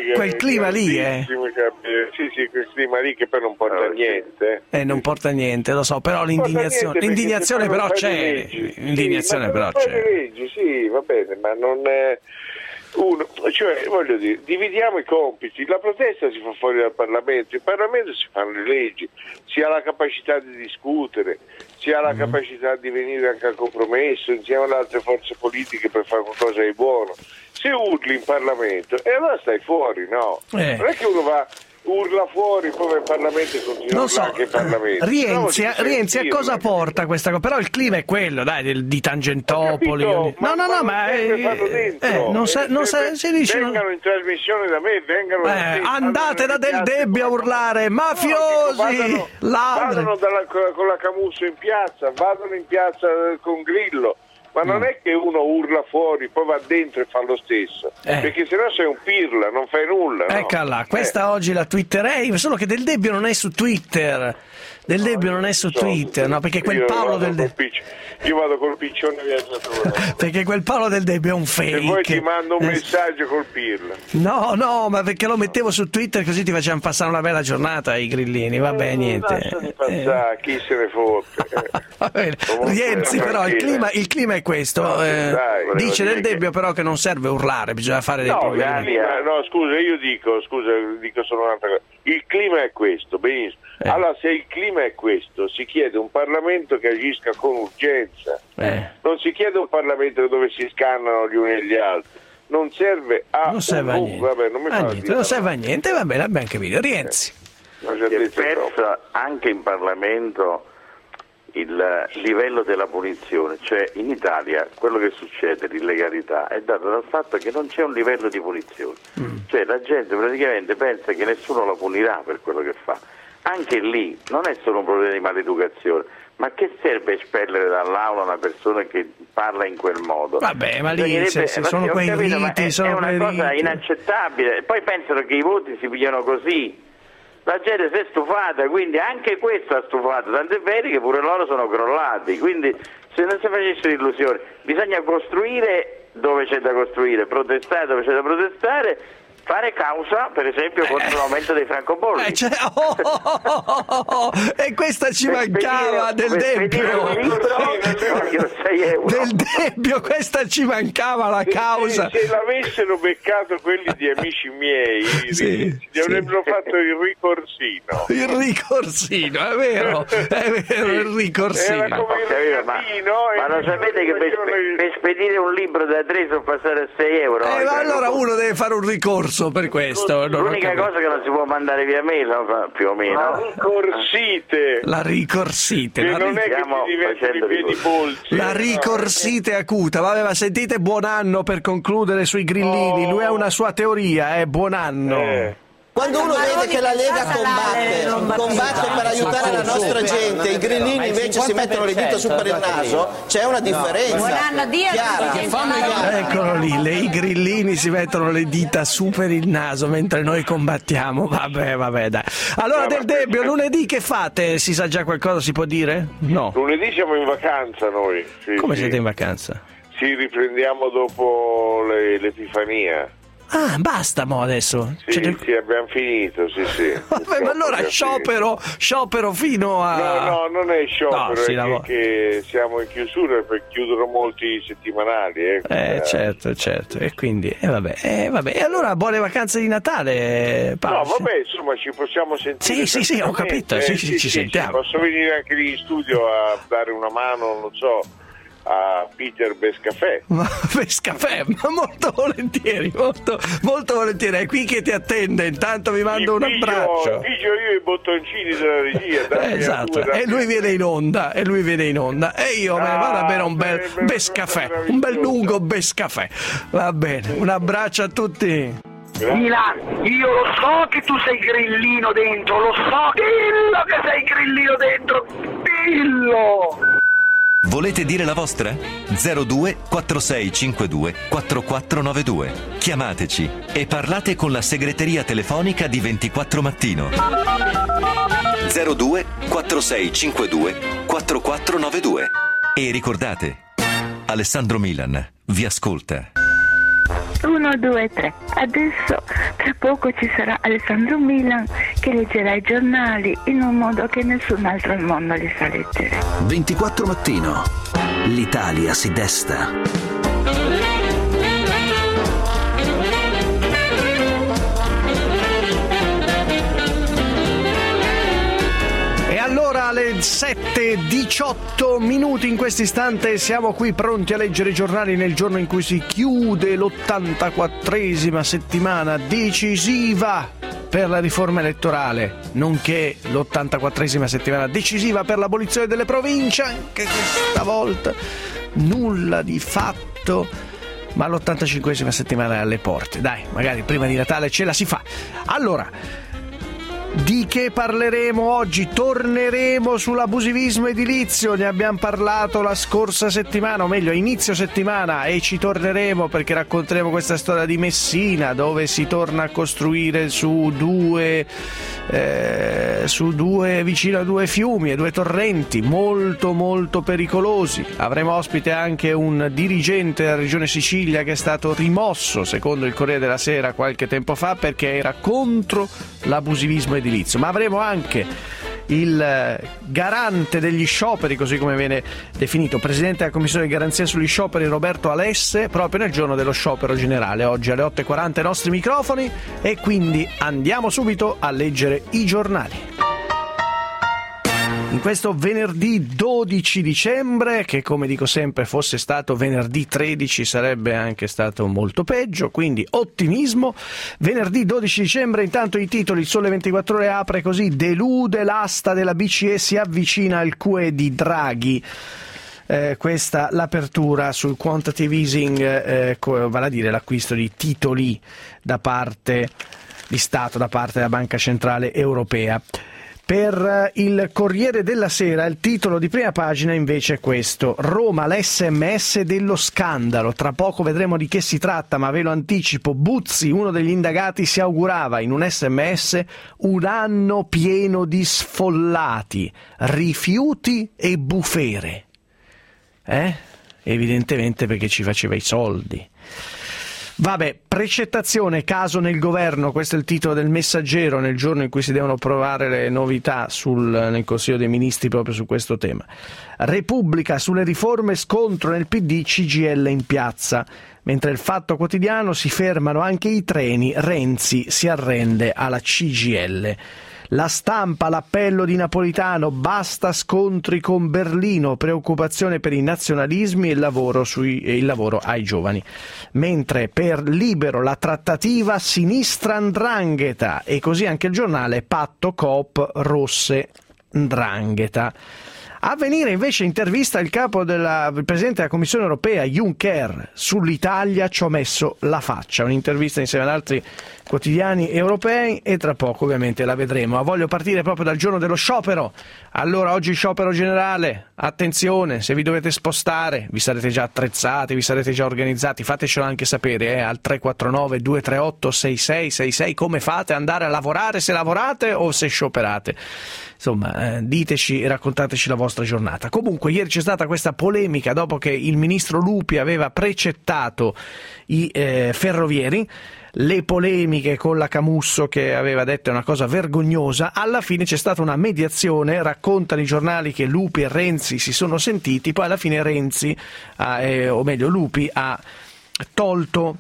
quel clima lì, eh. Sì, sì, quel clima lì che poi non porta a niente. Eh, non porta a niente, lo so, però l'indignazione, l'indignazione però c'è. L'indignazione sì, però c'è. Leggi, sì, va bene, ma non è uno, cioè voglio dire, dividiamo i compiti, la protesta si fa fuori dal Parlamento, in Parlamento si fanno le leggi, si ha la capacità di discutere, si ha la mm. capacità di venire anche al compromesso insieme alle altre forze politiche per fare qualcosa di buono. Se urli in Parlamento e allora stai fuori, no? Eh. Non è che uno va urla fuori, poi va in Parlamento e continua non a urlare so, anche in Parlamento. Rienzi, no, Rienzi a cosa porta questa cosa? Però il clima è quello, dai, di, di Tangentopoli. Capito, no, no, no, ma eh, eh, non sa, non sa, si dice, vengano in trasmissione da me, vengano eh, andate da Del Debbio a urlare mafiosi, no, ladri. Vadano dalla, con la Camusso in piazza, vadano in piazza con Grillo. Ma non è che uno urla fuori, poi va dentro e fa lo stesso, eh. perché sennò sei un pirla, non fai nulla. No? Eccola, questa eh. oggi la twitterei, solo che Del Debbio non è su Twitter. Del Debbio non è su so, Twitter, no? Perché quel Paolo del Debbio. Io vado col piccione viaggiatore. Perché quel Paolo del Debbio è un fake. E poi ti mando un messaggio col pirla. No, no, ma perché lo mettevo su Twitter così ti facciamo passare una bella giornata ai grillini, vabbè, niente. Lasciami passare, eh. chi se ne fotte. Va bene. Rienzi, però il clima, il clima è questo. No, eh, dai, dice Del Debbio però che non serve urlare, bisogna fare dei no, problemi. No, scusa, io dico, scusa, dico solo un'altra cosa. Il clima è questo, benissimo. Eh. Allora, se il clima è questo, si chiede un Parlamento che agisca con urgenza. Eh. Non si chiede un Parlamento dove si scannano gli uni e gli altri. Non serve a non serve un... a niente. Vabbè, non mi a niente, non serve a niente, va bene, abbiamo capito. Rienzi. Eh. Si è persa anche in Parlamento il livello della punizione, cioè in Italia quello che succede, l'illegalità, è dato dal fatto che non c'è un livello di punizione, mm. cioè la gente praticamente pensa che nessuno la punirà per quello che fa. Anche lì non è solo un problema di maleducazione, ma che serve espellere dall'aula una persona che parla in quel modo? Vabbè, ma lì se, se sono quei capito, riti, è, sono è una quei cosa riti. inaccettabile. Poi pensano che i voti si pigliano così. La gente si è stufata, quindi anche questo ha stufato, tant'è vero che pure loro sono crollati, quindi se non si facessero illusioni, bisogna costruire dove c'è da costruire, protestare dove c'è da protestare, fare causa, per esempio, contro l'aumento dei francobolli. Eh, cioè, oh, oh, oh, oh, oh, e questa ci per mancava Del Debbio. Del Debbio, questa ci mancava la causa. Se, se l'avessero beccato quelli di amici miei, sì, gli avrebbero sì. fatto il ricorsino. Il ricorsino, è vero, è vero, il ricorsino. Era come il rigatino, ma, ma lo sapete che per, per spedire un libro da tre sono passare a sei euro? Eh, ma allora uno deve fare un ricorso per questo. L'unica cosa che non si può mandare via mail, no? Più o meno. La ricorsite. La ricorsite. Che la non è che ti diventano i piedi polsi. La ricorsite acuta. Vabbè, ma sentite, buon anno per concludere sui grillini. Oh. Lui ha una sua teoria, eh, buon anno. Eh. Quando uno vede che la Lega combatte, combatte per aiutare la nostra gente, i grillini invece si mettono le dita su per il naso, c'è una differenza. Buon anno, Dio. Eccolo lì, le, i grillini si mettono le dita su per il naso mentre noi combattiamo. Vabbè, vabbè, dai. Allora, Del Debbio, lunedì che fate? Si sa già qualcosa, si può dire? No. Lunedì siamo in vacanza noi. Sì, Come sì. siete in vacanza? Sì, riprendiamo dopo le, l'Epifania. Ah, basta mo adesso. Sì, cioè, sì, abbiamo finito, sì, sì. Vabbè, ma allora sciopero, sciopero fino a... No, no, non è sciopero, no, è che, che siamo in chiusura perché chiudono molti settimanali. Eh, eh certo, certo, e quindi, e eh, vabbè, eh, vabbè, e allora buone vacanze di Natale, Paolo. No, vabbè, insomma, ci possiamo sentire. Sì, sì, sì, ho capito, eh, sì, sì, sì, ci sì, sentiamo. Sì, posso venire anche lì in studio a dare una mano, non so, a Peter Bescafè. Ma Bescafè, ma molto volentieri, molto, molto volentieri. È qui che ti attende, intanto vi mando un abbraccio. Pigio io i bottoncini della regia. Eh, esatto, e lui viene in onda, e lui viene in onda, e io ah, me ne vado a bere un bel Bescafè, un bel lungo Bescafè. Va bene, un abbraccio a tutti. Milan, io lo so che tu sei grillino dentro, lo so, dillo che sei grillino dentro, dillo! Volete dire la vostra? zero due quattro sei cinque due quattro quattro nove due. Chiamateci e parlate con la segreteria telefonica di ventiquattro Mattino. zero due quattro sei cinque due quattro quattro nove due. E ricordate, Alessandro Milan vi ascolta. uno, due, tre. Adesso tra poco ci sarà Alessandro Milan che leggerà i giornali in un modo che nessun altro al mondo li sa leggere. ventiquattro Mattino. L'Italia si desta. Allora alle sette e diciotto minuti in questo istante siamo qui pronti a leggere i giornali nel giorno in cui si chiude l'ottantaquattresima settimana decisiva per la riforma elettorale, nonché l'ottantaquattresima settimana decisiva per l'abolizione delle province. Anche questa volta nulla di fatto, ma l'ottantacinquesima settimana è alle porte. Dai, magari prima di Natale ce la si fa. Allora, di che parleremo oggi? Torneremo sull'abusivismo edilizio, ne abbiamo parlato la scorsa settimana, o meglio a inizio settimana, e ci torneremo perché racconteremo questa storia di Messina, dove si torna a costruire su due eh, su due vicino a due fiumi e due torrenti molto molto pericolosi. Avremo ospite anche un dirigente della regione Sicilia che è stato rimosso, secondo il Corriere della Sera qualche tempo fa, perché era contro l'abusivismo edilizio. Ma avremo anche il garante degli scioperi, così come viene definito, presidente della commissione di garanzia sugli scioperi, Roberto Alesse, proprio nel giorno dello sciopero generale, oggi alle otto e quaranta ai nostri microfoni, e quindi andiamo subito a leggere i giornali. In questo venerdì dodici dicembre, che come dico sempre fosse stato venerdì tredici sarebbe anche stato molto peggio, quindi ottimismo. Venerdì dodici dicembre, intanto i titoli: il Sole ventiquattro Ore apre così: delude l'asta della B C E, si avvicina al Q E di Draghi. Eh, questa l'apertura sul quantitative easing, eh, vale a dire l'acquisto di titoli da parte di Stato da parte della Banca Centrale Europea. Per il Corriere della Sera il titolo di prima pagina invece è questo: Roma, l'esse emme esse dello scandalo. Tra poco vedremo di che si tratta, ma ve lo anticipo. Buzzi, uno degli indagati, si augurava in un esse emme esse un anno pieno di sfollati, rifiuti e bufere. Eh? Evidentemente perché ci faceva i soldi. Vabbè, precettazione, caso nel governo, questo è il titolo del Messaggero nel giorno in cui si devono provare le novità sul, nel Consiglio dei Ministri proprio su questo tema. Repubblica, sulle riforme scontro nel P D, C G I L in piazza. Mentre il Fatto Quotidiano, si fermano anche i treni, Renzi si arrende alla C G I L. La Stampa, l'appello di Napolitano, basta scontri con Berlino, preoccupazione per i nazionalismi e il lavoro, sui, e il lavoro ai giovani. Mentre per Libero la trattativa sinistra 'ndrangheta, e così anche il giornale, patto Coop rosse 'ndrangheta. A venire invece intervista il capo della il presidente della Commissione Europea Juncker: sull'Italia ci ho messo la faccia. Un'intervista insieme ad altri quotidiani europei, e tra poco ovviamente la vedremo. Ma voglio partire proprio dal giorno dello sciopero. Allora, oggi sciopero generale, attenzione, se vi dovete spostare, vi sarete già attrezzati, vi sarete già organizzati, fatecelo anche sapere eh, al tre quattro nove due tre otto sei sei sei sei come fate ad andare a lavorare, se lavorate o se scioperate. Insomma, eh, diteci e raccontateci la vostra giornata. Comunque, ieri c'è stata questa polemica dopo che il ministro Lupi aveva precettato i eh, ferrovieri. Le polemiche con la Camusso, che aveva detto una cosa vergognosa. Alla fine c'è stata una mediazione, raccontano i giornali che Lupi e Renzi si sono sentiti, poi alla fine Renzi, ha, eh, o meglio Lupi, ha tolto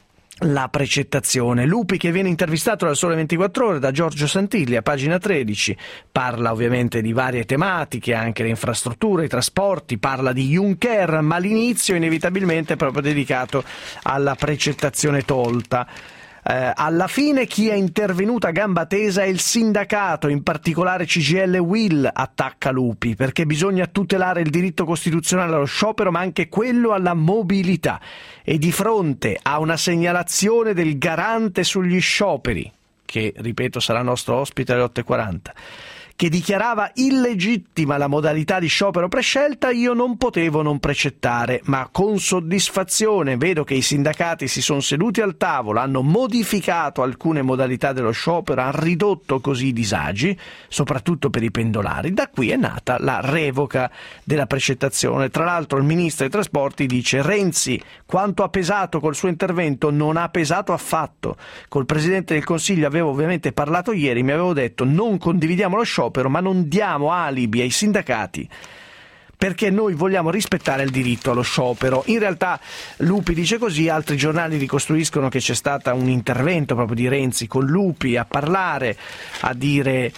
la precettazione. Lupi, che viene intervistato dal Sole ventiquattro Ore da Giorgio Santilli a pagina tredici, parla ovviamente di varie tematiche, anche le infrastrutture, i trasporti, parla di Juncker, ma l'inizio inevitabilmente è proprio dedicato alla precettazione tolta. Eh, alla fine chi è intervenuto a gamba tesa è il sindacato, in particolare C G I L U I L attacca Lupi, perché bisogna tutelare il diritto costituzionale allo sciopero ma anche quello alla mobilità, e di fronte a una segnalazione del garante sugli scioperi, che ripeto sarà nostro ospite alle otto e quaranta, che dichiarava illegittima la modalità di sciopero prescelta, io non potevo non precettare, ma con soddisfazione vedo che i sindacati si sono seduti al tavolo, hanno modificato alcune modalità dello sciopero, hanno ridotto così i disagi, soprattutto per i pendolari. Da qui è nata la revoca della precettazione. Tra l'altro il ministro dei trasporti dice: Renzi, quanto ha pesato col suo intervento? Non ha pesato affatto. Col Presidente del Consiglio avevo ovviamente parlato ieri, mi avevo detto non condividiamo lo sciopero, ma non diamo alibi ai sindacati, perché noi vogliamo rispettare il diritto allo sciopero. In realtà Lupi dice così, altri giornali ricostruiscono che c'è stato un intervento proprio di Renzi con Lupi a parlare, a dire,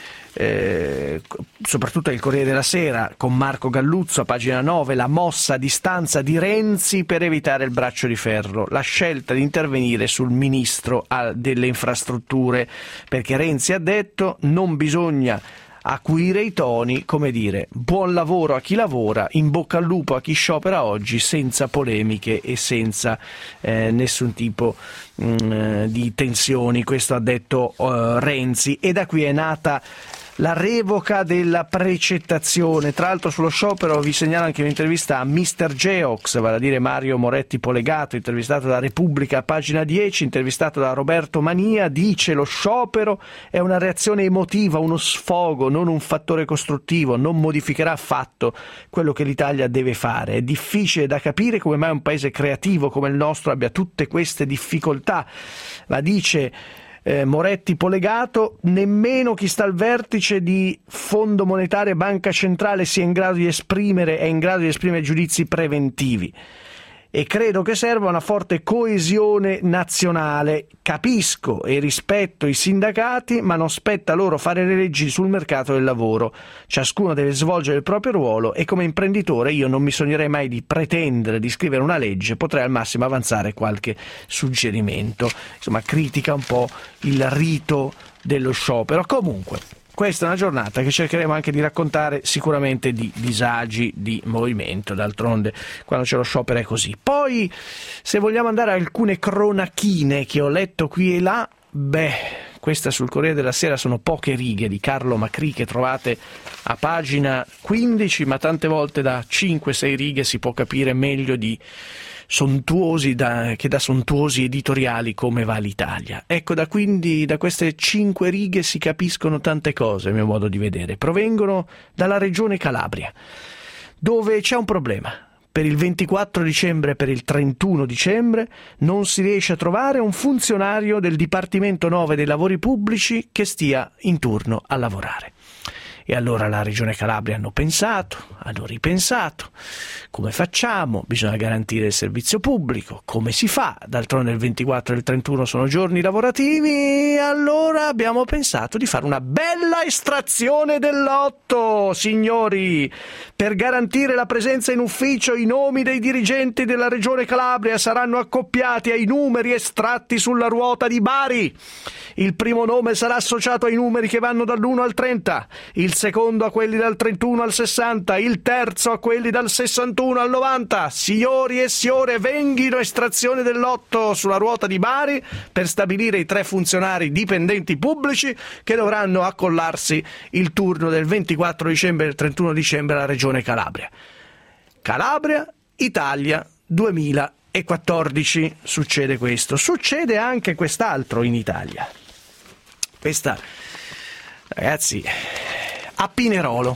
eh, soprattutto il Corriere della Sera, con Marco Galluzzo a pagina nove, la mossa a distanza di Renzi per evitare il braccio di ferro, la scelta di intervenire sul ministro delle infrastrutture, perché Renzi ha detto non bisogna acuire i toni, come dire, buon lavoro a chi lavora, in bocca al lupo a chi sciopera oggi, senza polemiche e senza eh, nessun tipo mh, di tensioni. Questo ha detto uh, Renzi, e da qui è nata la revoca della precettazione. Tra l'altro sullo sciopero vi segnalo anche un'intervista a mister Geox, vale a dire Mario Moretti Polegato, intervistato da Repubblica a pagina dieci, intervistato da Roberto Mania. Dice: lo sciopero è una reazione emotiva, uno sfogo, non un fattore costruttivo, non modificherà affatto quello che l'Italia deve fare. È difficile da capire come mai un paese creativo come il nostro abbia tutte queste difficoltà, ma dice Eh, Moretti Polegato, nemmeno chi sta al vertice di Fondo Monetario e Banca Centrale sia in grado di esprimere, è in grado di esprimere giudizi preventivi. E credo che serva una forte coesione nazionale. Capisco e rispetto i sindacati, ma non spetta loro fare le leggi sul mercato del lavoro. Ciascuno deve svolgere il proprio ruolo e come imprenditore io non mi sognerei mai di pretendere di scrivere una legge, potrei al massimo avanzare qualche suggerimento. Insomma, critica un po' il rito dello sciopero. Comunque, questa è una giornata che cercheremo anche di raccontare sicuramente di disagi di movimento, d'altronde quando c'è lo sciopero è così. Poi, se vogliamo andare a alcune cronachine che ho letto qui e là, beh, questa sul Corriere della Sera sono poche righe di Carlo Macri che trovate a pagina quindici, ma tante volte da cinque sei righe si può capire meglio di sontuosi da, che da sontuosi editoriali come va l'Italia. Ecco, da quindi da queste cinque righe si capiscono tante cose, a mio modo di vedere. Provengono dalla regione Calabria, dove c'è un problema. Per il ventiquattro dicembre e per il trentuno dicembre non si riesce a trovare un funzionario del Dipartimento nove dei lavori pubblici che stia in turno a lavorare. E allora la Regione Calabria hanno pensato, hanno ripensato, come facciamo? Bisogna garantire il servizio pubblico, come si fa? D'altronde il ventiquattro e il trentuno sono giorni lavorativi, e allora abbiamo pensato di fare una bella estrazione del lotto, signori! Per garantire la presenza in ufficio i nomi dei dirigenti della Regione Calabria saranno accoppiati ai numeri estratti sulla ruota di Bari. Il primo nome sarà associato ai numeri che vanno dall'uno al trenta, il secondo a quelli dal trentuno al sessanta, il terzo a quelli dal sessantuno al novanta. Signori e signore, venghino estrazione del lotto sulla ruota di Bari per stabilire i tre funzionari dipendenti pubblici che dovranno accollarsi il turno del ventiquattro dicembre e del trentuno dicembre alla Regione Calabria. Calabria, Italia duemilaquattordici. Succede questo. Succede anche quest'altro in Italia. Questa, ragazzi, a Pinerolo.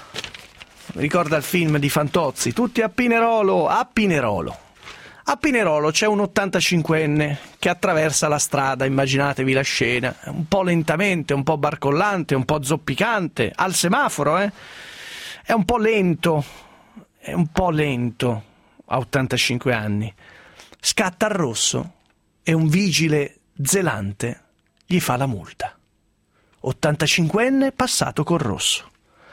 Mi ricorda il film di Fantozzi, tutti a Pinerolo, a Pinerolo. A Pinerolo c'è un ottantacinquenne che attraversa la strada, immaginatevi la scena, un po' lentamente, un po' barcollante, un po' zoppicante, al semaforo, eh? È un po' lento, è un po' lento, a ottantacinque anni. Scatta al rosso e un vigile zelante gli fa la multa. ottantacinquenne passato col rosso.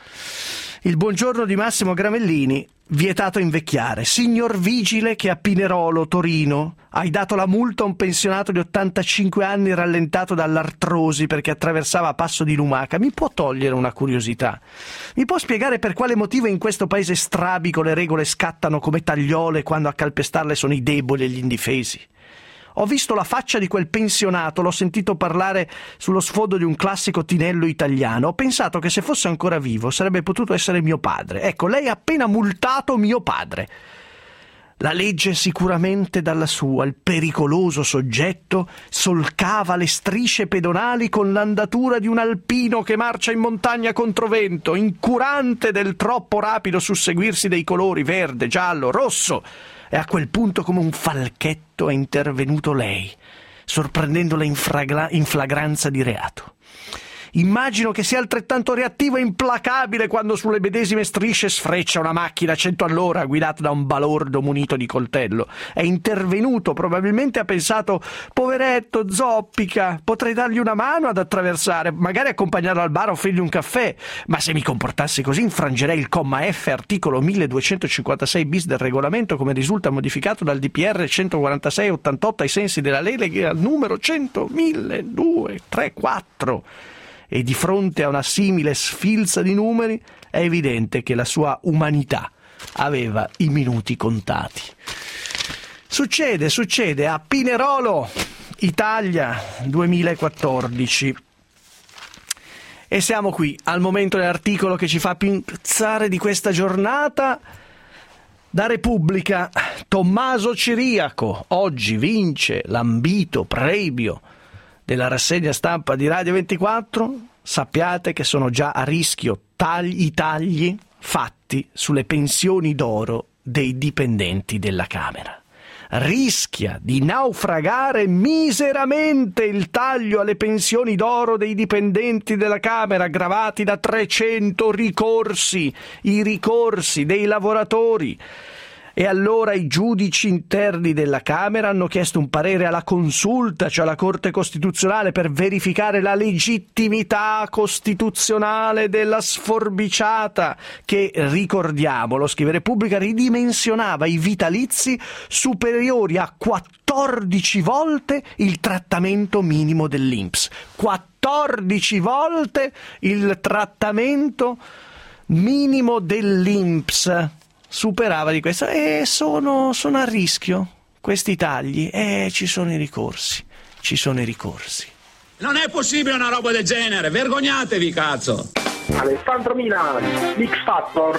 Il buongiorno di Massimo Gramellini, vietato invecchiare. Signor vigile che a Pinerolo, Torino, hai dato la multa a un pensionato di ottantacinque anni rallentato dall'artrosi perché attraversava a passo di lumaca. Mi può togliere una curiosità? Mi può spiegare per quale motivo in questo paese strabico le regole scattano come tagliole quando a calpestarle sono i deboli e gli indifesi? Ho visto la faccia di quel pensionato, l'ho sentito parlare sullo sfondo di un classico tinello italiano. Ho pensato che se fosse ancora vivo sarebbe potuto essere mio padre. Ecco, lei ha appena multato mio padre. La legge sicuramente dalla sua, il pericoloso soggetto solcava le strisce pedonali con l'andatura di un alpino che marcia in montagna controvento, incurante del troppo rapido susseguirsi dei colori verde, giallo, rosso. E a quel punto, come un falchetto, è intervenuto lei, sorprendendola in, fragra- in flagranza di reato. Immagino che sia altrettanto reattivo e implacabile quando sulle medesime strisce sfreccia una macchina a cento all'ora guidata da un balordo munito di coltello. È intervenuto, probabilmente ha pensato: poveretto, zoppica, potrei dargli una mano ad attraversare, magari accompagnarlo al bar o offrirgli un caffè, ma se mi comportassi così infrangerei il comma F articolo milleduecentocinquantasei bis del regolamento, come risulta modificato dal D P R centoquarantasei ottantotto ai sensi della legge numero cento milleduecentotrentaquattro. E di fronte a una simile sfilza di numeri è evidente che la sua umanità aveva i minuti contati. Succede, succede a Pinerolo, Italia, duemilaquattordici. E siamo qui al momento dell'articolo che ci fa pensare di questa giornata. Da Repubblica, Tommaso Ciriaco oggi vince l'ambito premio della rassegna stampa di Radio ventiquattro. Sappiate che sono già a rischio tagli, i tagli fatti sulle pensioni d'oro dei dipendenti della Camera. Rischia di naufragare miseramente il taglio alle pensioni d'oro dei dipendenti della Camera, aggravati da trecento ricorsi, i ricorsi dei lavoratori. E allora i giudici interni della Camera hanno chiesto un parere alla Consulta, cioè alla Corte Costituzionale, per verificare la legittimità costituzionale della sforbiciata che, ricordiamolo, scrive Repubblica, ridimensionava i vitalizi superiori a quattordici volte il trattamento minimo dell'I N P S. quattordici volte il trattamento minimo dell'I N P S. Superava di questo, e sono, sono a rischio questi tagli, e ci sono i ricorsi, ci sono i ricorsi. Non è possibile una roba del genere, vergognatevi, cazzo! Alessandro Milan, l'X Factor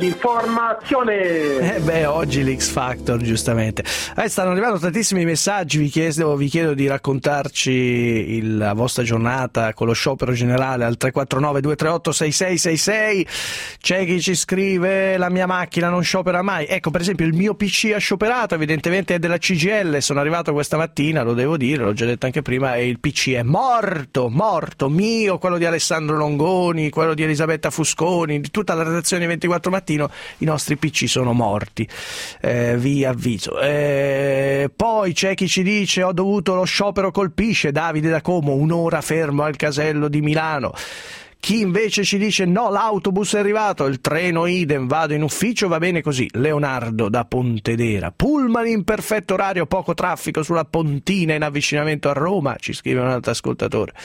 dell'informazione. Eh beh, oggi l'X Factor, giustamente. Eh, stanno arrivando tantissimi messaggi, vi chiedo, vi chiedo di raccontarci il, la vostra giornata con lo sciopero generale al tre quattro nove due tre otto sei sei sei sei. C'è chi ci scrive: la mia macchina non sciopera mai. Ecco, per esempio, il mio P C ha scioperato, evidentemente è della C G I L, sono arrivato questa mattina, lo devo dire, l'ho già detto anche prima, e il P C è morto, morto, mio, quello di Alessandro Longoni, quello di Elisabetta Fusconi, di tutta la redazione ventiquattro Mattino, i nostri P C sono morti, eh, vi avviso. Eh, poi c'è chi ci dice: ho dovuto lo sciopero colpisce, Davide da Como, un'ora fermo al casello di Milano. Chi invece ci dice: no, l'autobus è arrivato, il treno idem, vado in ufficio, va bene così. Leonardo da Pontedera. Pullman in perfetto orario, poco traffico sulla Pontina in avvicinamento a Roma, ci scrive un altro ascoltatore.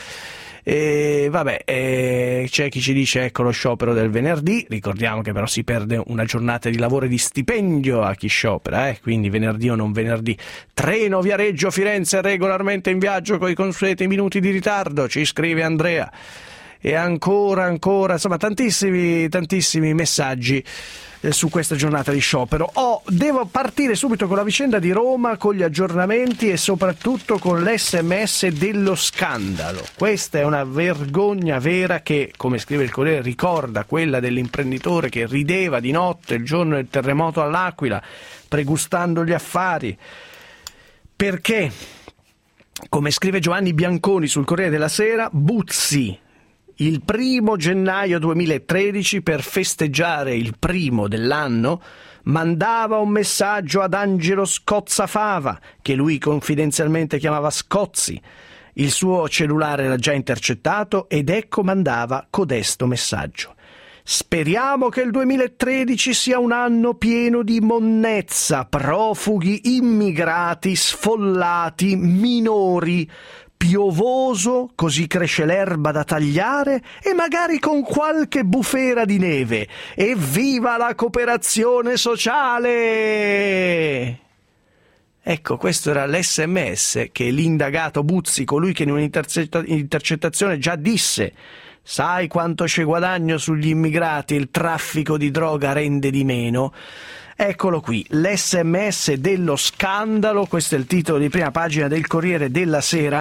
E vabbè, eh, c'è chi ci dice: ecco lo sciopero del venerdì. Ricordiamo che però si perde una giornata di lavoro e di stipendio a chi sciopera, eh? Quindi venerdì o non venerdì. Treno Viareggio Firenze regolarmente in viaggio con i consueti minuti di ritardo, ci scrive Andrea. E ancora, ancora, insomma, tantissimi, tantissimi messaggi eh, su questa giornata di sciopero. Oh, devo partire subito con la vicenda di Roma, con gli aggiornamenti e soprattutto con l'esse emme esse dello scandalo. Questa è una vergogna vera che, come scrive il Corriere, ricorda quella dell'imprenditore che rideva di notte il giorno del terremoto all'Aquila, pregustando gli affari. Perché, come scrive Giovanni Bianconi sul Corriere della Sera, Buzzi, il primo gennaio duemilatredici, per festeggiare il primo dell'anno, mandava un messaggio ad Angelo Scozzafava, che lui confidenzialmente chiamava Scozzi. Il suo cellulare era già intercettato ed ecco mandava codesto messaggio: speriamo che il duemilatredici sia un anno pieno di monnezza, profughi, immigrati, sfollati, minori, piovoso, così cresce l'erba da tagliare, e magari con qualche bufera di neve. Evviva la cooperazione sociale! Ecco, questo era l'esse emme esse che l'indagato Buzzi, colui che in un'intercettazione già disse: sai quanto ci guadagno sugli immigrati, il traffico di droga rende di meno. Eccolo qui, l'esse emme esse dello scandalo, questo è il titolo di prima pagina del Corriere della Sera,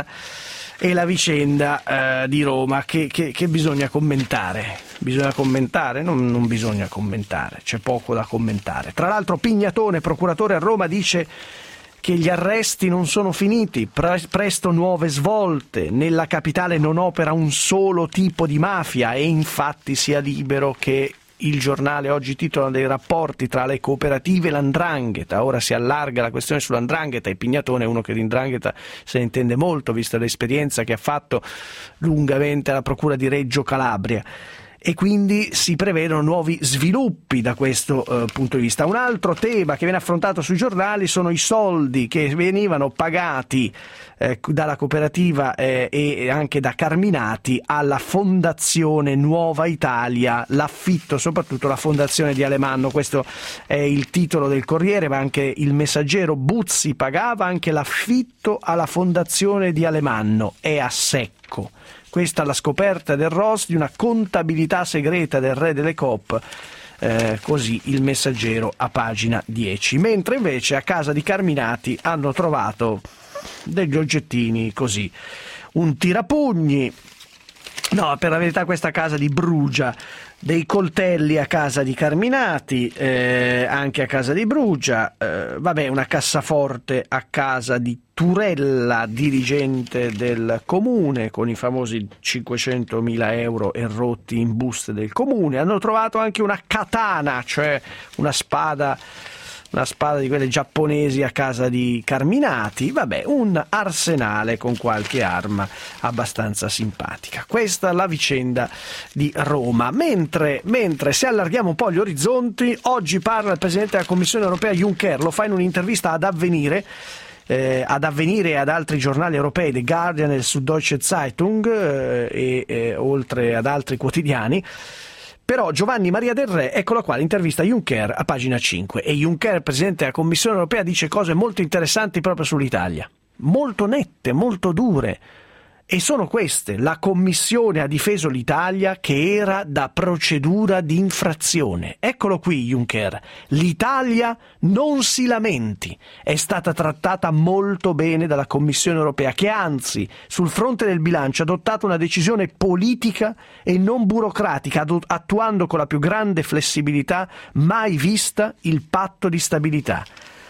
e la vicenda eh, di Roma che, che, che bisogna commentare. Bisogna commentare? Non, non bisogna commentare, c'è poco da commentare. Tra l'altro Pignatone, procuratore a Roma, dice che gli arresti non sono finiti, pre- presto nuove svolte, nella capitale non opera un solo tipo di mafia e infatti sia Libero che Il Giornale oggi titolano dei rapporti tra le cooperative e l'andrangheta. Ora si allarga la questione sull'andrangheta e Pignatone è uno che di andrangheta se ne intende molto, vista l'esperienza che ha fatto lungamente alla procura di Reggio Calabria. E quindi si prevedono nuovi sviluppi da questo eh, punto di vista. Un altro tema che viene affrontato sui giornali sono i soldi che venivano pagati eh, dalla cooperativa eh, e anche da Carminati alla Fondazione Nuova Italia, l'affitto, soprattutto la fondazione di Alemanno. Questo è il titolo del Corriere, ma anche il Messaggero. Buzzi pagava anche l'affitto alla Fondazione di Alemanno, è a secco. Questa è la scoperta del R O S di una contabilità segreta del re delle Coop, eh, così il Messaggero a pagina dieci. Mentre invece a casa di Carminati hanno trovato degli oggettini così, un tirapugni, no, per la verità questa casa di Brugia, dei coltelli a casa di Carminati, eh, anche a casa di Brugia, eh, vabbè, una cassaforte a casa di Turella, dirigente del comune, con i famosi cinquecentomila euro errotti in buste del comune. Hanno trovato anche una katana, cioè una spada una spada di quelle giapponesi a casa di Carminati, vabbè, un arsenale con qualche arma abbastanza simpatica. Questa è la vicenda di Roma. Mentre, mentre se allarghiamo un po' gli orizzonti, oggi parla il Presidente della Commissione Europea Juncker, lo fa in un'intervista ad Avvenire, Eh, ad Avvenire e ad altri giornali europei, The Guardian e Süddeutsche Zeitung, eh, e, e oltre ad altri quotidiani. Però Giovanni Maria Del Re, eccola qua, l'intervista a Juncker a pagina cinque. E Juncker, Presidente della Commissione Europea, dice cose molto interessanti proprio sull'Italia, molto nette, molto dure. E sono queste: la Commissione ha difeso l'Italia che era da procedura di infrazione. Eccolo qui Juncker: l'Italia non si lamenti, è stata trattata molto bene dalla Commissione Europea, che anzi sul fronte del bilancio ha adottato una decisione politica e non burocratica, attuando con la più grande flessibilità mai vista il patto di stabilità.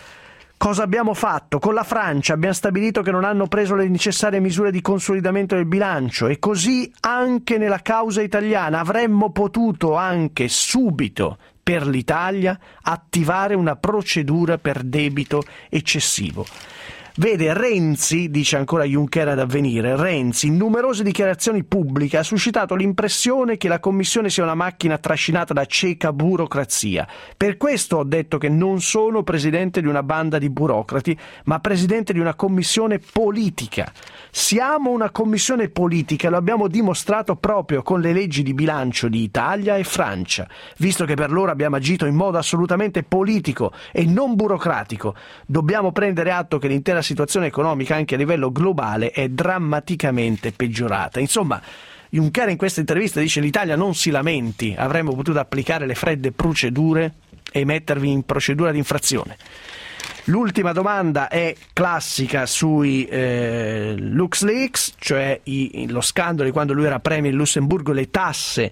Cosa abbiamo fatto? Con la Francia abbiamo stabilito che non hanno preso le necessarie misure di consolidamento del bilancio e così anche nella causa italiana avremmo potuto anche subito per l'Italia attivare una procedura per debito eccessivo. Vede, Renzi, dice ancora Juncker ad Avvenire, Renzi in numerose dichiarazioni pubbliche ha suscitato l'impressione che la Commissione sia una macchina trascinata da cieca burocrazia. Per questo ho detto che non sono presidente di una banda di burocrati, ma presidente di una commissione politica. Siamo una commissione politica, lo abbiamo dimostrato proprio con le leggi di bilancio di Italia e Francia, visto che per loro abbiamo agito in modo assolutamente politico e non burocratico. Dobbiamo prendere atto che l'intera situazione economica anche a livello globale è drammaticamente peggiorata. Insomma, Juncker in questa intervista dice: l'Italia non si lamenti, avremmo potuto applicare le fredde procedure e mettervi in procedura di infrazione. L'ultima domanda è classica sui eh, LuxLeaks, cioè i, lo scandalo di quando lui era premier in Lussemburgo, le tasse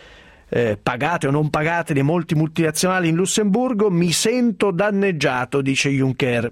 eh, pagate o non pagate dei molti multinazionali in Lussemburgo. Mi sento danneggiato, dice Juncker.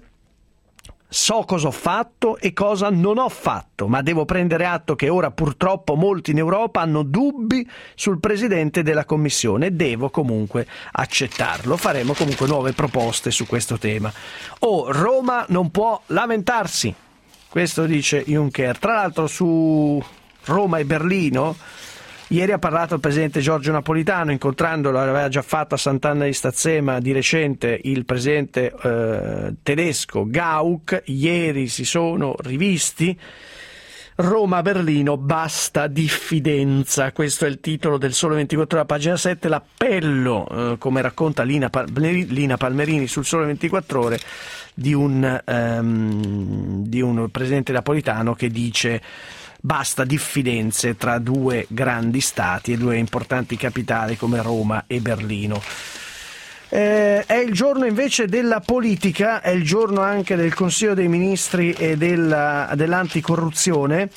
So cosa ho fatto e cosa non ho fatto, ma devo prendere atto che ora purtroppo molti in Europa hanno dubbi sul Presidente della Commissione e devo comunque accettarlo. Faremo comunque nuove proposte su questo tema. Oh, Roma non può lamentarsi, questo dice Juncker. Tra l'altro su Roma e Berlino ieri ha parlato il presidente Giorgio Napolitano, incontrandolo, aveva già fatto a Sant'Anna di Stazzema di recente il presidente eh, tedesco Gauck. Ieri si sono rivisti, Roma-Berlino, basta diffidenza. Questo è il titolo del Sole ventiquattro Ore, pagina sette. L'appello, eh, come racconta Lina, Pal- Lina Palmerini sul Sole ventiquattro Ore, di un, um, di un presidente napolitano che dice: basta diffidenze tra due grandi stati e due importanti capitali come Roma e Berlino. Eh, è il giorno invece della politica, è il giorno anche del Consiglio dei Ministri e della, dell'anticorruzione.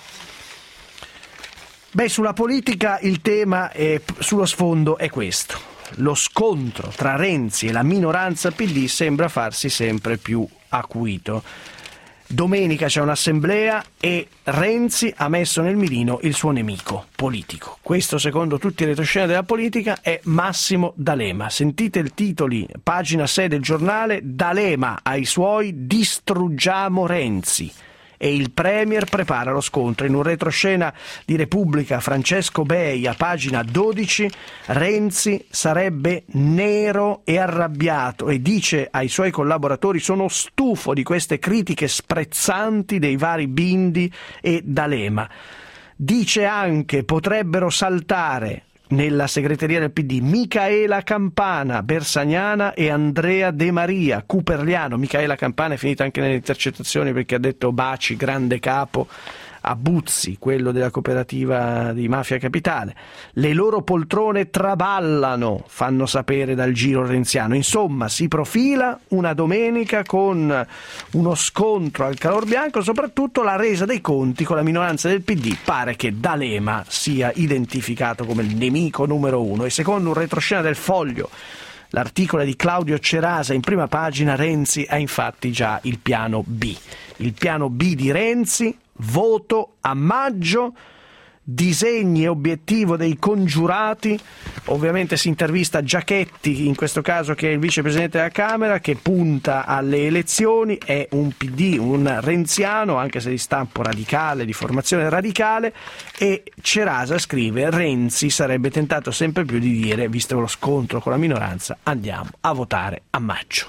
Beh, sulla politica il tema è, sullo sfondo è questo: lo scontro tra Renzi e la minoranza P D sembra farsi sempre più acuito. Domenica c'è un'assemblea e Renzi ha messo nel mirino il suo nemico politico. Questo, secondo tutti i retroscena della politica, è Massimo D'Alema. Sentite il titolo, pagina sei del giornale: D'Alema ai suoi distruggiamo Renzi. E il Premier prepara lo scontro. In un retroscena di Repubblica, Francesco Bei, a pagina dodici, Renzi sarebbe nero e arrabbiato e dice ai suoi collaboratori: sono stufo di queste critiche sprezzanti dei vari Bindi e D'Alema. Dice anche: potrebbero saltare nella segreteria del P D Micaela Campana, Bersagnana e Andrea De Maria, Cuperliano. Micaela Campana è finita anche nelle intercettazioni perché ha detto baci, grande capo, a Buzzi, quello della cooperativa di Mafia Capitale. Le loro poltrone traballano, fanno sapere dal giro renziano. Insomma, si profila una domenica con uno scontro al calor bianco, soprattutto la resa dei conti con la minoranza del P D. Pare che D'Alema sia identificato come il nemico numero uno e secondo un retroscena del Foglio, l'articolo di Claudio Cerasa in prima pagina, Renzi ha infatti già il piano B. Il piano B di Renzi: voto a maggio, disegni e obiettivo dei congiurati. Ovviamente si intervista Giachetti, in questo caso, che è il vicepresidente della Camera, che punta alle elezioni, è un P D, un renziano, anche se di stampo radicale, di formazione radicale, e Cerasa scrive: Renzi sarebbe tentato sempre più di dire, visto lo scontro con la minoranza, andiamo a votare a maggio.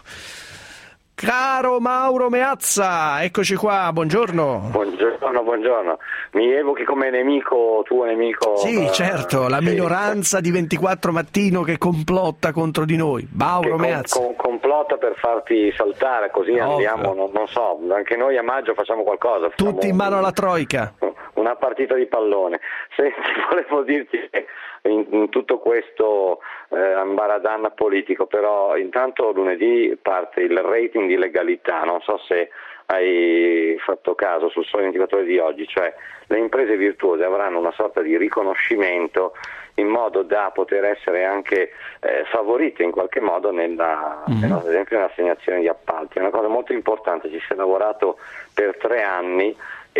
Caro Mauro Meazza, eccoci qua, buongiorno. Buongiorno, buongiorno. Mi evochi come nemico, tuo nemico? Sì, eh, certo, la sì. minoranza di ventiquattro Mattino che complotta contro di noi. Mauro che Meazza. Com- com- complotta per farti saltare, così oh, andiamo, non, non so, anche noi a maggio facciamo qualcosa. Facciamo tutti in mano alla troica. Una partita di pallone. Senti, volevo dirti che in, in tutto questo eh, ambaradan politico, però intanto lunedì parte il rating di legalità, non so se hai fatto caso sul Sole ventiquattro Ore di oggi, cioè le imprese virtuose avranno una sorta di riconoscimento in modo da poter essere anche eh, favorite in qualche modo nella, mm-hmm. ad esempio nell'assegnazione di appalti. È una cosa molto importante, ci si è lavorato per tre anni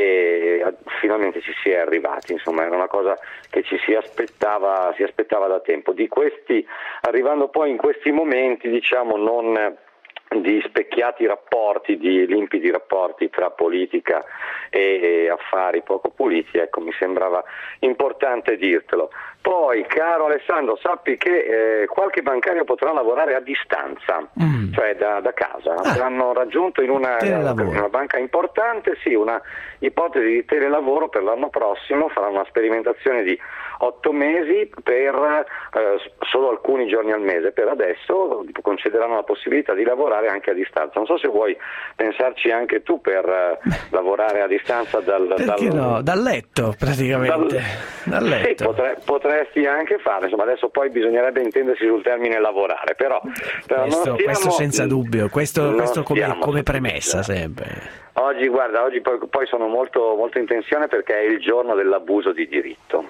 e finalmente ci si è arrivati, insomma era una cosa che ci si aspettava, si aspettava da tempo. Di questi, arrivando poi in questi momenti, diciamo, non di specchiati rapporti, di limpidi rapporti tra politica e affari poco puliti, ecco, mi sembrava importante dirtelo. Poi, caro Alessandro, sappi che eh, qualche bancario potrà lavorare a distanza, mm. cioè da, da casa. Ah. Hanno raggiunto in una, una banca importante, sì, una ipotesi di telelavoro per l'anno prossimo, faranno una sperimentazione di otto mesi per eh, solo alcuni giorni al mese. Per adesso concederanno la possibilità di lavorare anche a distanza. Non so se vuoi pensarci anche tu per eh, lavorare a distanza dal, Perché dal, no? Dal letto praticamente. Dal, dal letto. Sì, potre, potresti anche fare, insomma adesso poi bisognerebbe intendersi sul termine lavorare, però, però questo, non stiamo, questo senza dubbio, questo, questo come, come premessa sempre. Oggi guarda, oggi poi, poi sono molto, molto in tensione perché è il giorno dell'abuso di diritto.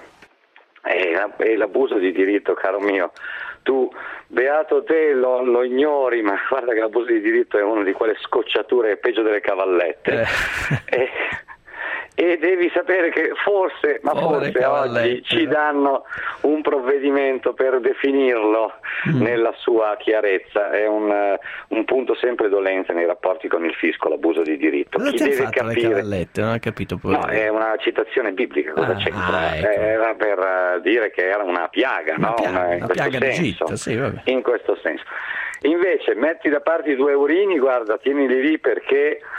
E, e l'abuso di diritto, caro mio, tu beato te lo, lo ignori, ma guarda che l'abuso di diritto è una di quelle scocciature peggio delle cavallette. Eh. E, e devi sapere che forse, ma forse oggi ci danno un provvedimento per definirlo mm. nella sua chiarezza. È un, uh, un punto sempre dolente nei rapporti con il fisco, l'abuso di diritto. Cosa Chi ti deve ha fatto capire? Le cavallette? Non ho capito poi. No, è una citazione biblica, cosa ah, c'entra? Ah, ecco. Era per uh, dire che era una piaga, una no? piaga, una, in una questo piaga senso. d'Egitto, sì, vabbè. In questo senso. Invece metti da parte i due eurini, guarda, tienili lì perché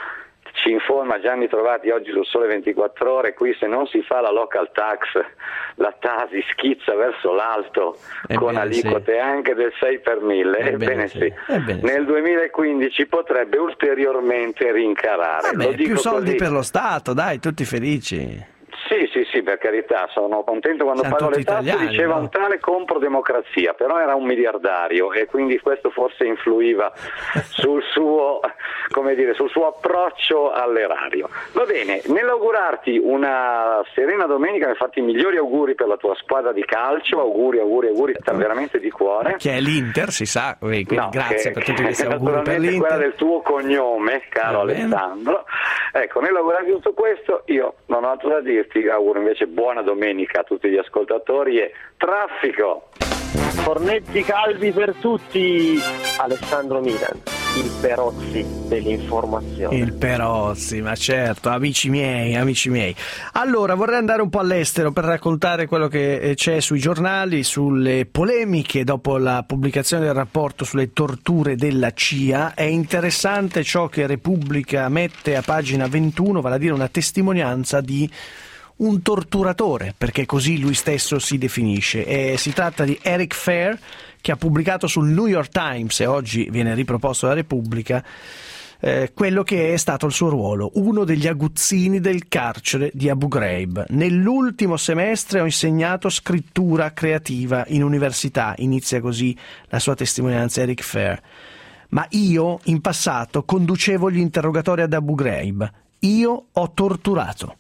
ci informa Gianni Trovati oggi sul Sole ventiquattro Ore, qui se non si fa la local tax la Tasi schizza verso l'alto Ebbene con aliquote sì. anche del sei per mille. Ebbene Ebbene sì. sì, Ebbene nel duemilaquindici potrebbe ulteriormente rincarare. Vabbè, Lo dico più soldi così. per lo Stato, dai, tutti felici. Sì, sì, sì, per carità, sono contento quando Siamo pago le tutti tasse, italiani, diceva no? un tale compro democrazia, però era un miliardario e quindi questo forse influiva sul suo, come dire, sul suo approccio all'erario. Va bene, nell'augurarti una serena domenica, mi fatti i migliori auguri per la tua squadra di calcio, auguri, auguri, auguri, veramente di cuore. Che è l'Inter, si sa, quindi No, grazie che, per tutti questi che auguri per naturalmente l'Inter. quella del tuo cognome, caro Va bene. Alessandro. Ecco, nell'augurarti tutto questo, io non ho altro da dirti, auguro invece buona domenica a tutti gli ascoltatori e traffico! Cornetti calvi per tutti, Alessandro Milan, il Perozzi dell'informazione. Il Perozzi, ma certo, amici miei, amici miei. Allora, vorrei andare un po' all'estero per raccontare quello che c'è sui giornali, sulle polemiche dopo la pubblicazione del rapporto sulle torture della C I A. È interessante ciò che Repubblica mette a pagina ventuno, vale a dire una testimonianza di un torturatore, perché così lui stesso si definisce. E si tratta di Eric Fair, che ha pubblicato sul New York Times, e oggi viene riproposto da Repubblica, eh, quello che è stato il suo ruolo, uno degli aguzzini del carcere di Abu Ghraib. Nell'ultimo semestre ho insegnato scrittura creativa in università, inizia così la sua testimonianza Eric Fair. Ma io, in passato, conducevo gli interrogatori ad Abu Ghraib. Io ho torturato.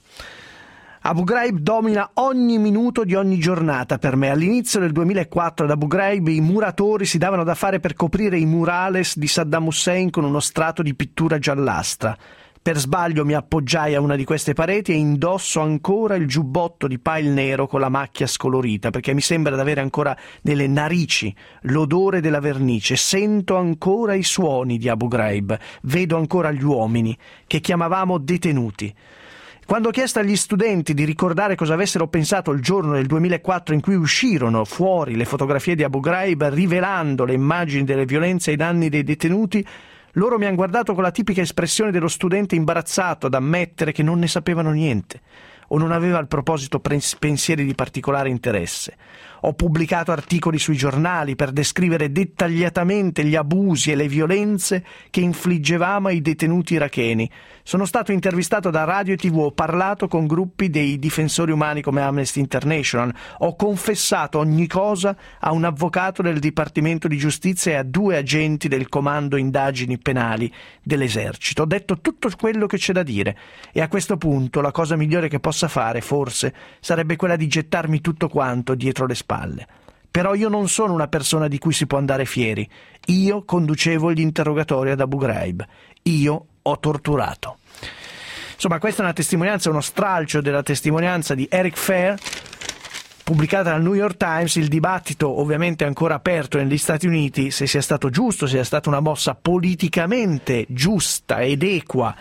Abu Ghraib domina ogni minuto di ogni giornata per me. All'inizio del duemilaquattro ad Abu Ghraib i muratori si davano da fare per coprire i murales di Saddam Hussein con uno strato di pittura giallastra. Per sbaglio mi appoggiai a una di queste pareti e indosso ancora il giubbotto di pile nero con la macchia scolorita, perché mi sembra di avere ancora nelle narici l'odore della vernice. Sento ancora i suoni di Abu Ghraib, vedo ancora gli uomini che chiamavamo detenuti. Quando ho chiesto agli studenti di ricordare cosa avessero pensato il giorno del duemilaquattro in cui uscirono fuori le fotografie di Abu Ghraib rivelando le immagini delle violenze ai danni dei detenuti, loro mi hanno guardato con la tipica espressione dello studente imbarazzato ad ammettere che non ne sapevano niente o non aveva al proposito pensieri di particolare interesse. Ho pubblicato articoli sui giornali per descrivere dettagliatamente gli abusi e le violenze che infliggevamo ai detenuti iracheni. Sono stato intervistato da radio e tivù, ho parlato con gruppi dei difensori umani come Amnesty International, ho confessato ogni cosa a un avvocato del Dipartimento di Giustizia e a due agenti del Comando Indagini Penali dell'Esercito. Ho detto tutto quello che c'è da dire e a questo punto la cosa migliore che possa fare, forse, sarebbe quella di gettarmi tutto quanto dietro le spalle. Però io non sono una persona di cui si può andare fieri. Io conducevo gli interrogatori ad Abu Ghraib. Io ho torturato. Insomma, questa è una testimonianza, uno stralcio della testimonianza di Eric Fair, pubblicata dal New York Times. Il dibattito ovviamente è ancora aperto negli Stati Uniti se sia stato giusto, se sia stata una mossa politicamente giusta ed equa,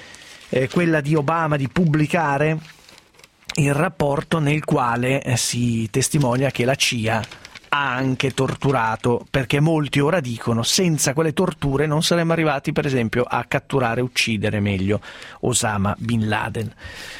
eh, quella di Obama di pubblicare il rapporto nel quale eh, si testimonia che la C I A ha anche torturato, perché molti ora dicono senza quelle torture non saremmo arrivati per esempio a catturare e uccidere meglio Osama Bin Laden.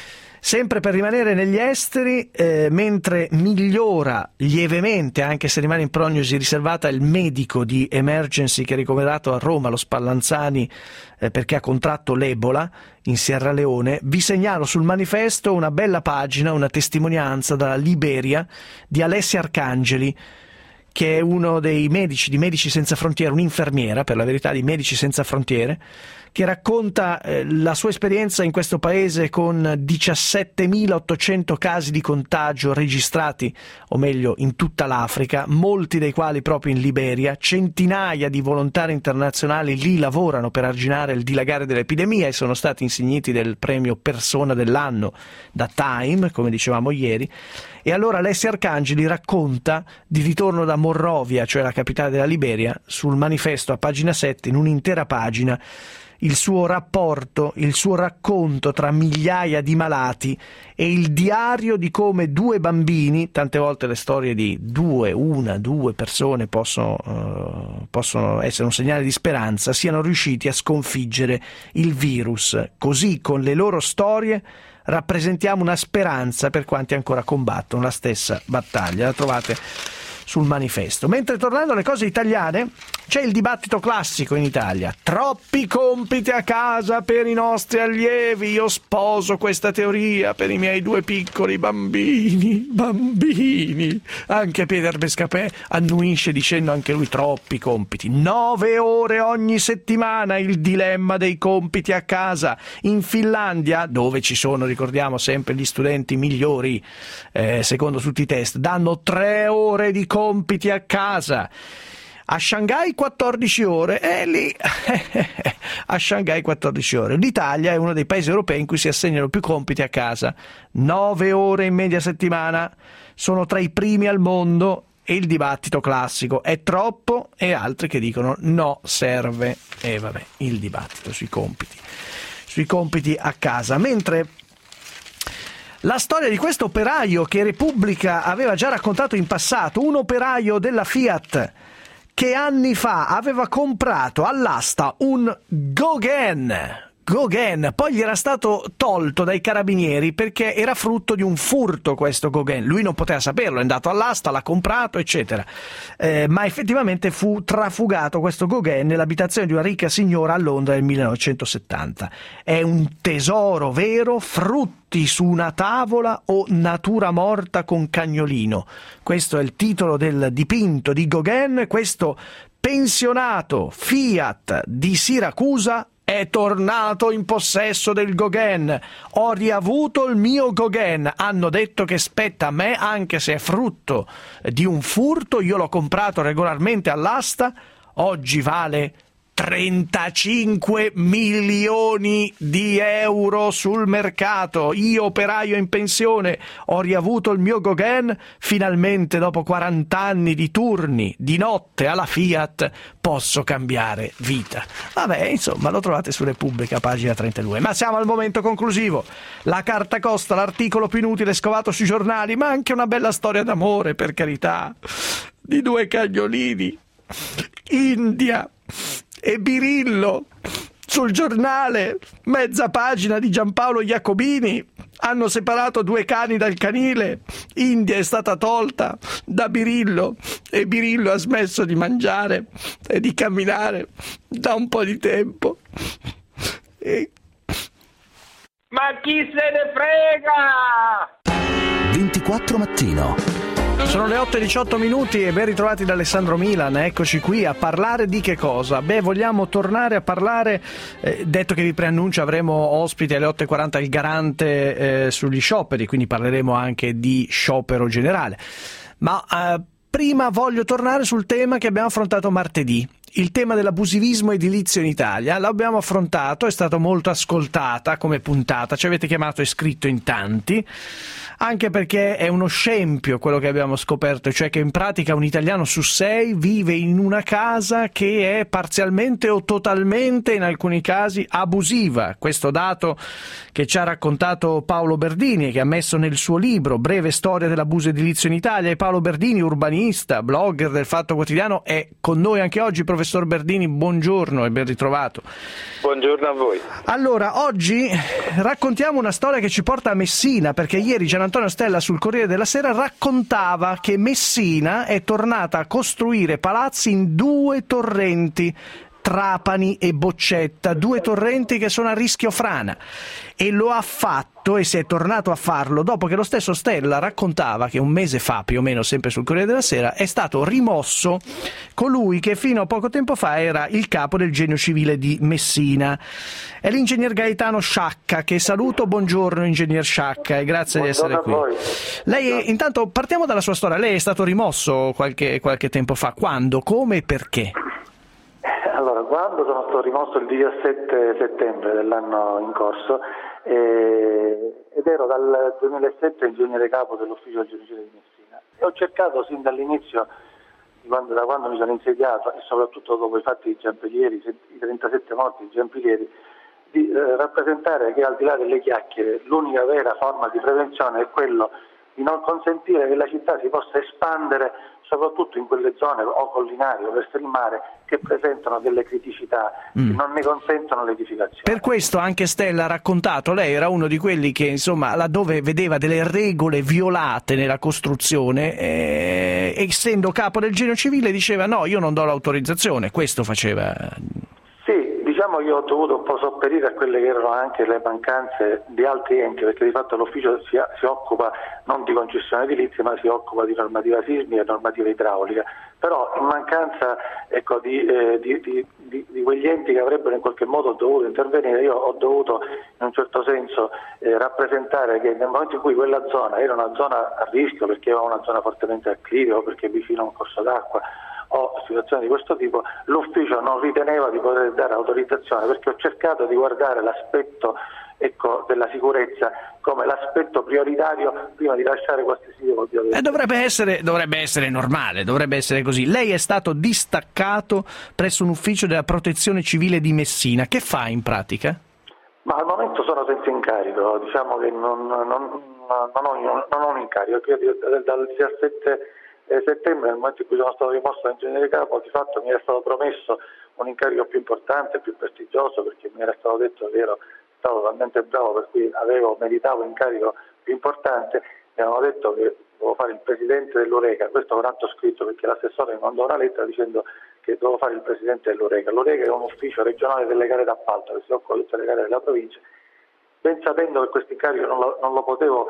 Sempre per rimanere negli esteri, eh, mentre migliora lievemente, anche se rimane in prognosi riservata, il medico di Emergency che è ricoverato a Roma, lo Spallanzani, eh, perché ha contratto l'Ebola in Sierra Leone, vi segnalo sul Manifesto una bella pagina, una testimonianza dalla Liberia di Alessia Arcangeli, che è uno dei medici di Medici Senza Frontiere, un'infermiera per la verità di Medici Senza Frontiere, che racconta eh, la sua esperienza in questo paese con diciassettemilaottocento casi di contagio registrati, o meglio in tutta l'Africa, molti dei quali proprio in Liberia. Centinaia di volontari internazionali lì lavorano per arginare il dilagare dell'epidemia e sono stati insigniti del premio Persona dell'anno da Time, come dicevamo ieri. E allora Alessia Arcangeli racconta di ritorno da Monrovia, cioè la capitale della Liberia, sul manifesto a pagina sette, in un'intera pagina, il suo rapporto, il suo racconto tra migliaia di malati e il diario di come due bambini, tante volte le storie di due, una, due persone possono, uh, possono essere un segnale di speranza, siano riusciti a sconfiggere il virus. Così con le loro storie rappresentiamo una speranza per quanti ancora combattono la stessa battaglia. La trovate sul manifesto. Mentre, tornando alle cose italiane, c'è il dibattito classico in Italia. Troppi compiti a casa per i nostri allievi. Io sposo questa teoria per i miei due piccoli bambini. Bambini. Anche Peter Bescapè annuisce dicendo anche lui troppi compiti. Nove ore ogni settimana, il dilemma dei compiti a casa. In Finlandia, dove ci sono, ricordiamo sempre, gli studenti migliori, eh, secondo tutti i test, danno tre ore di compiti a casa. A Shanghai quattordici ore, e lì a Shanghai quattordici ore. L'Italia è uno dei paesi europei in cui si assegnano più compiti a casa, nove ore in media settimana, sono tra i primi al mondo. E il dibattito classico: è troppo? E altri che dicono no, serve. E vabbè, il dibattito sui compiti, sui compiti a casa. Mentre la storia di questo operaio che Repubblica aveva già raccontato in passato, un operaio della Fiat che anni fa aveva comprato all'asta un Gauguin, Gauguin, poi gli era stato tolto dai carabinieri perché era frutto di un furto questo Gauguin. Lui non poteva saperlo, è andato all'asta, l'ha comprato, eccetera. Eh, ma effettivamente fu trafugato questo Gauguin nell'abitazione di una ricca signora a Londra nel millenovecentosettanta. È un tesoro vero, frutti su una tavola o natura morta con cagnolino. Questo è il titolo del dipinto di Gauguin. Questo pensionato Fiat di Siracusa è tornato in possesso del Gauguin. Ho riavuto il mio Gauguin. Hanno detto che spetta a me, anche se è frutto di un furto. Io l'ho comprato regolarmente all'asta. Oggi vale trentacinque milioni di euro sul mercato. Io, operaio in pensione, ho riavuto il mio Gauguin. Finalmente, dopo quaranta anni di turni di notte alla Fiat, posso cambiare vita. Vabbè, insomma, lo trovate su Repubblica, pagina trentadue. Ma siamo al momento conclusivo. La carta costa, l'articolo più inutile scovato sui giornali, ma anche una bella storia d'amore, per carità, di due cagnolini. India e Birillo. Sul Giornale, mezza pagina di Giampaolo Iacobini. Hanno separato due cani dal canile. India è stata tolta da Birillo e Birillo ha smesso di mangiare e di camminare da un po' di tempo. E... Ma chi se ne frega? ventiquattro Mattino. Sono le otto e diciotto minuti e ben ritrovati da Alessandro Milan. Eccoci qui a parlare di che cosa? Beh, vogliamo tornare a parlare, eh, detto che vi preannuncio avremo ospite alle otto e quaranta il garante eh, sugli scioperi, quindi parleremo anche di sciopero generale. Ma eh, prima voglio tornare sul tema che abbiamo affrontato martedì. Il tema dell'abusivismo edilizio in Italia l'abbiamo affrontato, è stata molto ascoltata come puntata, ci avete chiamato e scritto in tanti, anche perché è uno scempio quello che abbiamo scoperto, cioè che in pratica un italiano su sei vive in una casa che è parzialmente o totalmente, in alcuni casi, abusiva. Questo dato che ci ha raccontato Paolo Berdini e che ha messo nel suo libro Breve storia dell'abuso edilizio in Italia. E Paolo Berdini, urbanista, blogger del Fatto Quotidiano, è con noi anche oggi. Professor Berdini, buongiorno e ben ritrovato. Buongiorno a voi. Allora, oggi raccontiamo una storia che ci porta a Messina, perché ieri Gian Antonio Stella sul Corriere della Sera raccontava che Messina è tornata a costruire palazzi in due torrenti, Trapani e Boccetta, due torrenti che sono a rischio frana, e lo ha fatto e si è tornato a farlo dopo che lo stesso Stella raccontava che un mese fa, più o meno sempre sul Corriere della Sera, è stato rimosso colui che fino a poco tempo fa era il capo del Genio Civile di Messina. È l'ingegner Gaetano Sciacca, che saluto. Buongiorno ingegner Sciacca e grazie Buongiorno di essere qui. Lei, intanto partiamo dalla sua storia. Lei è stato rimosso qualche, qualche tempo fa. Quando, come e perché? Allora, quando sono stato rimosso il diciassette settembre dell'anno in corso, eh, ed ero dal duemilasette ingegnere capo dell'ufficio del genocidio di Messina e ho cercato sin dall'inizio, quando, da quando mi sono insediato e soprattutto dopo i fatti di Giampilieri, i trentasette morti di Giampilieri, di eh, rappresentare che al di là delle chiacchiere l'unica vera forma di prevenzione è quello di non consentire che la città si possa espandere soprattutto in quelle zone o collinari o verso il mare che presentano delle criticità mm. che non ne consentono l'edificazione. Per questo anche Stella ha raccontato, lei era uno di quelli che insomma laddove vedeva delle regole violate nella costruzione, eh, essendo capo del Genio Civile diceva no, io non do l'autorizzazione, questo faceva. Sì, diciamo che io ho dovuto un po' sopperire a quelle che erano anche le mancanze di altri enti, perché di fatto l'ufficio si, si occupa non di concessione edilizia ma si occupa di normativa sismica e normativa idraulica, però in mancanza ecco, di, eh, di, di, di, di quegli enti che avrebbero in qualche modo dovuto intervenire, io ho dovuto in un certo senso eh, rappresentare che nel momento in cui quella zona era una zona a rischio perché era una zona fortemente acclive o perché vicino a un corso d'acqua o situazioni di questo tipo, l'ufficio non riteneva di poter dare autorizzazione perché ho cercato di guardare l'aspetto ecco, della sicurezza come l'aspetto prioritario prima di lasciare qualsiasi tipo di autorizzazione. Eh, dovrebbe essere, dovrebbe essere normale, dovrebbe essere così. Lei è stato distaccato presso un ufficio della Protezione Civile di Messina. Che fa in pratica? Ma al momento sono senza incarico, diciamo che non, non, non, ho, non ho un incarico, io dal diciassette settembre, nel momento in cui sono stato rimosso da ingegnere capo, di fatto mi era stato promesso un incarico più importante, più prestigioso, perché mi era stato detto che ero stato talmente bravo per cui avevo, meritavo un incarico più importante. Mi avevano detto che dovevo fare il presidente dell'Ureca, questo con atto scritto perché l'assessore mi mandò una lettera dicendo che dovevo fare il presidente dell'Ureca. L'Ureca è un ufficio regionale delle gare d'appalto che si occupa di tutte le gare della provincia. Ben sapendo che questo incarico non lo, non lo potevo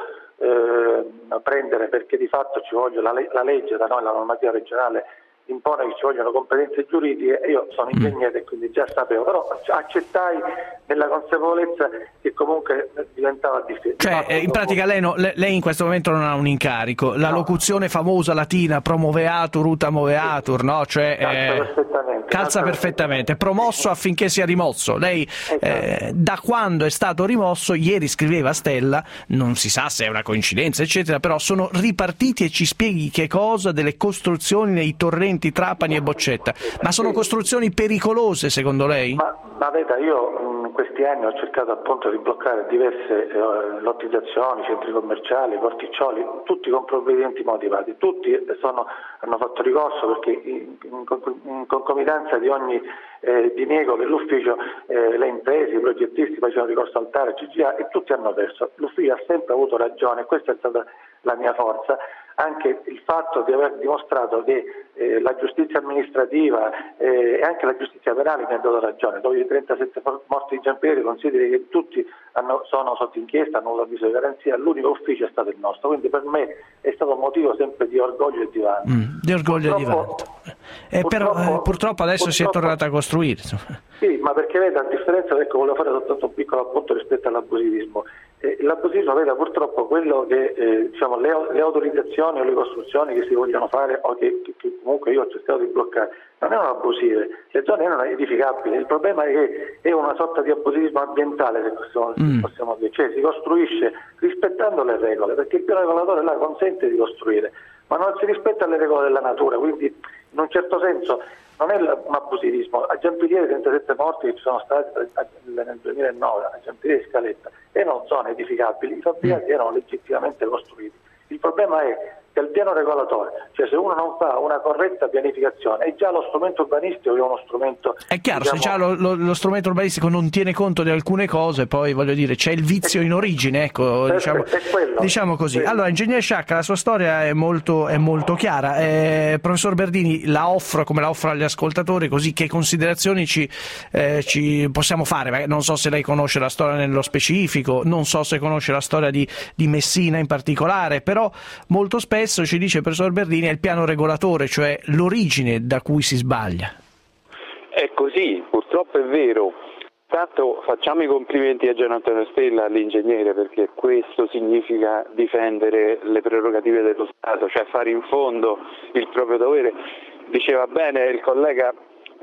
eh, prendere perché di fatto ci voglio la, la legge da noi, la normativa regionale impone che ci vogliono competenze giuridiche e io sono ingegnere e quindi già sapevo, però accettai nella consapevolezza che comunque diventava difficile. Cioè eh, in pratica lei, no, lei in questo momento non ha un incarico, la no. locuzione famosa latina promoveatur ut moveatur, no? Cioè, calza eh, perfettamente, calza perfettamente, promosso affinché sia rimosso. Lei eh, da quando è stato rimosso, ieri scriveva Stella, non si sa se è una coincidenza eccetera, però sono ripartiti e ci spieghi che cosa delle costruzioni nei torrenti Trapani e Boccetta, ma sono costruzioni pericolose secondo lei? Ma, ma veda, io in questi anni ho cercato appunto di bloccare diverse eh, lottizzazioni, centri commerciali, porticcioli, tutti con provvedimenti motivati, tutti sono, hanno fatto ricorso perché in, in, in concomitanza di ogni eh, diniego dell'ufficio eh, le imprese, i progettisti facevano ricorso al TAR, G G A e tutti hanno perso. L'ufficio ha sempre avuto ragione, questa è stata la mia forza. Anche il fatto di aver dimostrato che eh, la giustizia amministrativa eh, e anche la giustizia penale mi ha dato ragione. Dopo i trentasette morti di Giampilieri consideri che tutti hanno, sono sotto inchiesta, hanno avuto avviso di garanzia, l'unico ufficio è stato il nostro, quindi per me è stato un motivo sempre di orgoglio e di vanto. Mm, di orgoglio e di vanto. Eh, però eh, purtroppo adesso purtroppo, si è tornato a costruire. Sì, ma perché vede, a differenza, ecco, volevo fare soltanto un piccolo appunto rispetto all'abusivismo. Eh, l'abusivismo, vede, purtroppo quello che eh, diciamo le, le autorizzazioni o le costruzioni che si vogliono fare o che, che, che comunque io ho cercato di bloccare non erano abusive, le zone erano edificabili. Il problema è che è una sorta di abusivismo ambientale, se possiamo, mm. possiamo dire, cioè si costruisce rispettando le regole, perché il piano regolatore là consente di costruire, ma non si rispetta le regole della natura, quindi in un certo senso non è un abusivismo. A Giampilieri trentasette morti che ci sono stati nel duemilanove, a Giampilieri e Scaletta, erano zone edificabili, i fabbricati erano legittimamente costruiti. Il problema è che il piano regolatore, cioè se uno non fa una corretta pianificazione, è già lo strumento urbanistico che è uno strumento... È chiaro, diciamo, se già lo, lo, lo strumento urbanistico non tiene conto di alcune cose, poi voglio dire, c'è il vizio in origine, ecco, è, diciamo, è quello, diciamo così. sì. Allora, ingegnere Sciacca, la sua storia è molto, è molto chiara. Eh, professor Berdini, la offro come la offro agli ascoltatori, così che considerazioni ci, eh, ci possiamo fare? Non so se lei conosce la storia nello specifico, non so se conosce la storia di, di Messina in particolare, però molto spesso ci dice professor Berdini è il piano regolatore, cioè l'origine da cui si sbaglia. È così, purtroppo è vero. Tanto facciamo i complimenti a Gian Antonio Stella, all'ingegnere, perché questo significa difendere le prerogative dello Stato, cioè fare in fondo il proprio dovere. Diceva bene il collega, eh,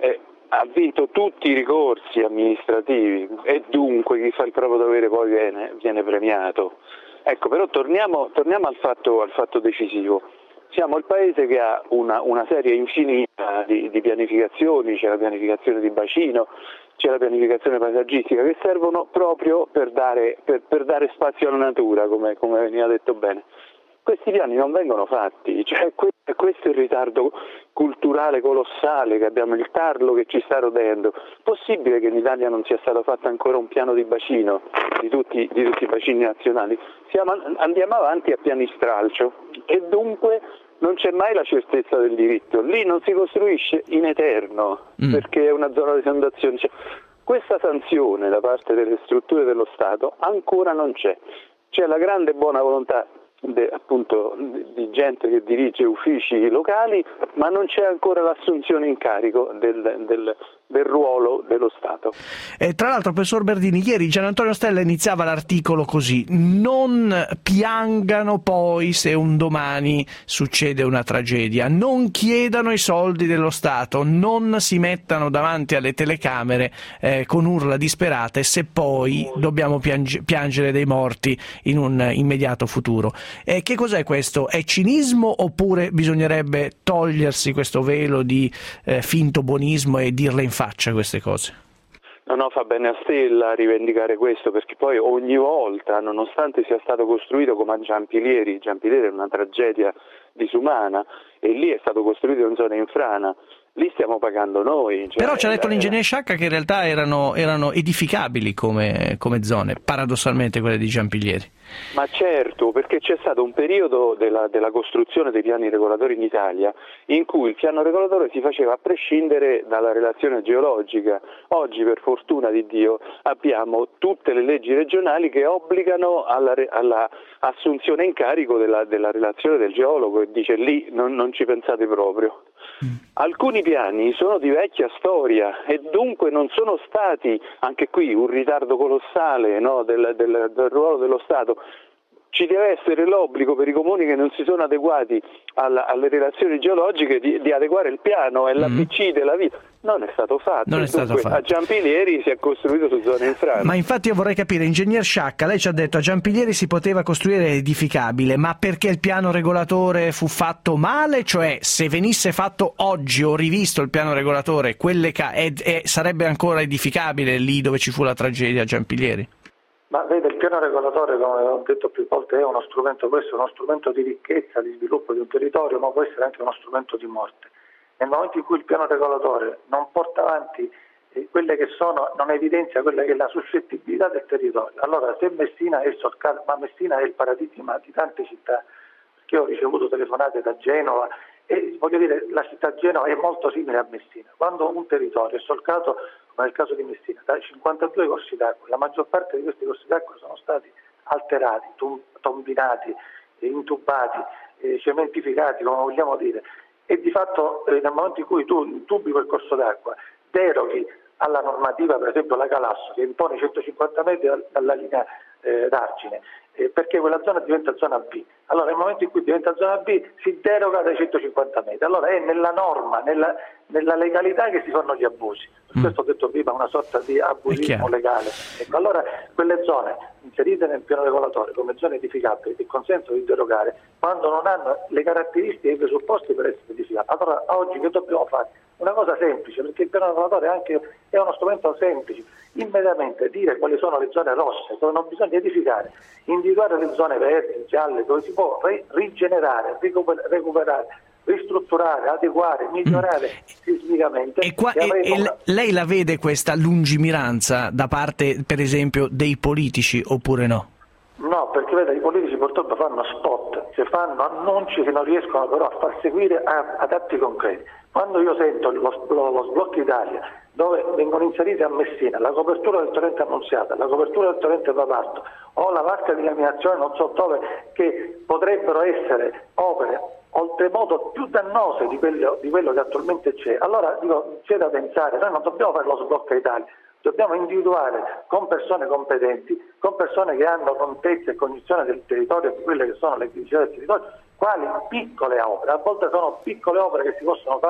ha vinto tutti i ricorsi amministrativi e dunque chi fa il proprio dovere poi viene, viene premiato. Ecco, però torniamo, torniamo al fatto, al fatto decisivo. Siamo il paese che ha una, una serie infinita di, di pianificazioni, c'è la pianificazione di bacino, c'è la pianificazione paesaggistica, che servono proprio per dare, per, per dare spazio alla natura, come, come veniva detto bene. Questi piani non vengono fatti, cioè questo è il ritardo culturale colossale che abbiamo, il tarlo che ci sta rodendo. Possibile che in Italia non sia stato fatto ancora un piano di bacino di tutti, di tutti i bacini nazionali? Siamo, andiamo avanti a piani stralcio e dunque non c'è mai la certezza del diritto. Lì non si costruisce in eterno mm. perché è una zona di esondazione. Cioè, questa sanzione da parte delle strutture dello Stato ancora non c'è. C'è la grande buona volontà De, appunto di gente che dirige uffici locali, ma non c'è ancora l'assunzione in carico del, del, del ruolo dello Stato. E tra l'altro, professor Berdini, ieri Gian Antonio Stella iniziava l'articolo così: non piangano poi se un domani succede una tragedia, non chiedano i soldi dello Stato, non si mettano davanti alle telecamere eh, con urla disperate se poi dobbiamo piange- piangere dei morti in un immediato futuro. E che cos'è questo? È cinismo oppure bisognerebbe togliersi questo velo di eh, finto buonismo e dirle in faccia queste cose? No, no, fa bene a Stella rivendicare questo, perché poi ogni volta, nonostante sia stato costruito come a Giampilieri, Giampilieri è una tragedia disumana e lì è stato costruito in zona infrana, lì stiamo pagando noi. Cioè, però ci ha detto l'ingegnere Sciacca che in realtà erano, erano edificabili come, come zone, paradossalmente quelle di Giampilieri. Ma certo, perché c'è stato un periodo della, della costruzione dei piani regolatori in Italia in cui il piano regolatore si faceva a prescindere dalla relazione geologica. Oggi, per fortuna di Dio, abbiamo tutte le leggi regionali che obbligano alla, alla assunzione in carico della, della relazione del geologo, e dice lì non, non ci pensate proprio. Alcuni piani sono di vecchia storia e dunque non sono stati, anche qui, un ritardo colossale, no, del, del, del ruolo dello Stato. Ci deve essere l'obbligo per i comuni che non si sono adeguati alla, alle relazioni geologiche di, di adeguare il piano e l'A B C della vita. Non è stato fatto. Non è stato Dunque, fatto. A Giampilieri si è costruito su zone infrane. Ma infatti io vorrei capire, ingegner Sciacca, lei ci ha detto a Giampilieri si poteva costruire edificabile, ma perché il piano regolatore fu fatto male? Cioè, se venisse fatto oggi o rivisto il piano regolatore, quelle ca- è, è, sarebbe ancora edificabile lì dove ci fu la tragedia a Giampilieri? Ma vede, il piano regolatore, come ho detto più volte, è uno strumento, può essere uno strumento di ricchezza, di sviluppo di un territorio, ma può essere anche uno strumento di morte. Nel momento in cui il piano regolatore non porta avanti eh, quelle che sono, non evidenzia quella che è la suscettibilità del territorio, allora se Messina è solcata, ma Messina è il paradigma di tante città, perché ho ricevuto telefonate da Genova e voglio dire, la città di Genova è molto simile a Messina. Quando un territorio è solcato, come nel caso di Messina, da cinquantadue corsi d'acqua, la maggior parte di questi corsi d'acqua sono stati alterati, tum- tombinati, eh, intubati, eh, cementificati, come vogliamo dire, e di fatto eh, nel momento in cui tu intubi quel corso d'acqua, deroghi alla normativa, per esempio la Calasso, che impone centocinquanta metri dalla linea eh, d'argine, eh, perché quella zona diventa zona B. Allora nel momento in cui diventa zona B si deroga dai centocinquanta metri. Allora è nella norma, nella, nella legalità che si fanno gli abusi. Per mm. questo ho detto prima, una sorta di abusismo legale. Ecco, allora quelle zone inserite nel piano regolatore come zone edificabili che consentono di derogare, quando non hanno le caratteristiche e i presupposti per essere edificabili. Allora oggi che dobbiamo fare? Una cosa semplice, perché il piano regolatore anche è uno strumento semplice, immediatamente dire quali sono le zone rosse dove non bisogna edificare, individuare le zone verdi, gialle, dove si può ri- rigenerare, recuper- recuperare, ristrutturare, adeguare, migliorare sismicamente. E, qua, e, e una... lei la vede questa lungimiranza da parte, per esempio, dei politici oppure no? No, perché vede, i politici purtroppo fanno spot, cioè fanno annunci che non riescono però a far seguire a, ad atti concreti. Quando io sento lo, lo, lo sblocco Italia, dove vengono inserite a Messina la copertura del torrente Annunziata, la copertura del torrente Paparto o la vasca di laminazione non so dove, che potrebbero essere opere oltremodo più dannose di quello, di quello che attualmente c'è, allora dico, c'è da pensare, noi non dobbiamo fare lo sblocco Italia, dobbiamo individuare con persone competenti, con persone che hanno contezza e cognizione del territorio e di quelle che sono le criticità del territorio, quali piccole opere, a volte sono piccole opere che si possono fare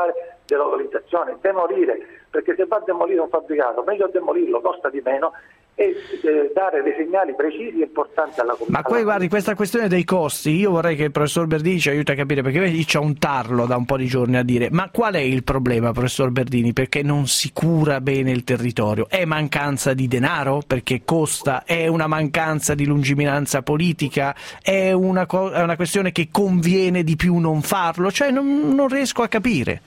delocalizzazione, demolire, perché se va a demolire un fabbricato meglio demolirlo, costa di meno, e eh, dare dei segnali precisi e importanti alla comunità. Ma poi guardi, questa questione dei costi, io vorrei che il professor Berdini ci aiuti a capire, perché lì c'è un tarlo da un po' di giorni a dire: ma qual è il problema, professor Berdini? Perché non si cura bene il territorio? È mancanza di denaro? Perché costa? È una mancanza di lungimiranza politica? È una, co- è una questione che conviene di più non farlo? Cioè non, non riesco a capire.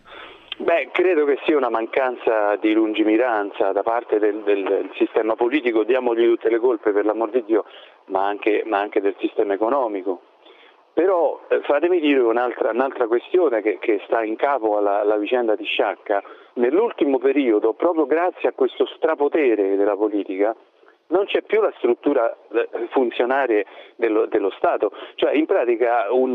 Beh, credo che sia una mancanza di lungimiranza da parte del, del, del sistema politico, diamogli tutte le colpe per l'amor di Dio, ma anche, ma anche del sistema economico. Però eh, fatemi dire un'altra, un'altra questione che, che sta in capo alla, alla vicenda di Sciacca. Nell'ultimo periodo, proprio grazie a questo strapotere della politica, non c'è più la struttura funzionaria dello, dello Stato, cioè in pratica un,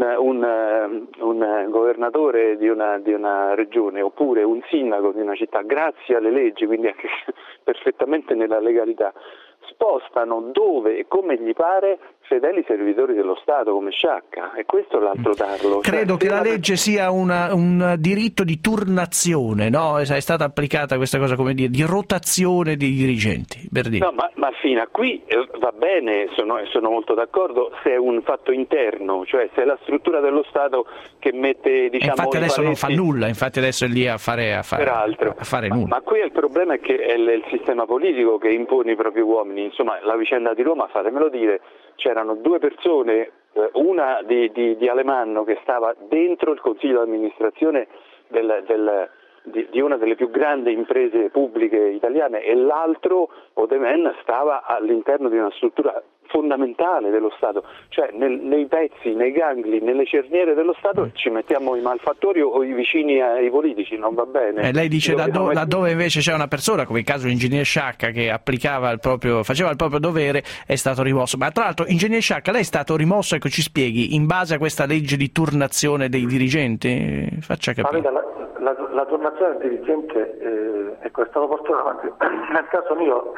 un, un governatore di una, di una regione oppure un sindaco di una città, grazie alle leggi, quindi anche perfettamente nella legalità, spostano dove e come gli pare fedeli servitori dello Stato come Sciacca, e questo è l'altro tarlo. Credo cioè, che la legge sia una, un diritto di turnazione, no? È stata applicata questa cosa, come dire, di rotazione dei dirigenti. Berdini. No, ma, ma fino a qui eh, va bene, sono, sono molto d'accordo se è un fatto interno, cioè se è la struttura dello Stato che mette, diciamo, infatti adesso paletti... non fa nulla, infatti adesso è lì a fare, a fare, a fare nulla. Ma, ma qui il problema è che è il, il sistema politico che impone i propri uomini. Insomma, la vicenda di Roma, fatemelo dire, c'erano due persone, una di, di, di Alemanno che stava dentro il consiglio di amministrazione del, del, di, di una delle più grandi imprese pubbliche italiane, e l'altro, Odemen, stava all'interno di una struttura fondamentale dello Stato, cioè nel, nei pezzi, nei gangli, nelle cerniere dello Stato ci mettiamo i malfattori o i vicini ai politici, non va bene. E lei dice da, do, metti... da dove invece c'è una persona, come il caso dell'ingegner Sciacca, che applicava il proprio, faceva il proprio dovere, è stato rimosso. Ma tra l'altro, ingegner Sciacca, lei è stato rimosso, ecco, ci spieghi, in base a questa legge di turnazione dei dirigenti? Faccia capire. La, la, la turnazione del dirigente eh, ecco, è stato portato avanti. Nel caso mio,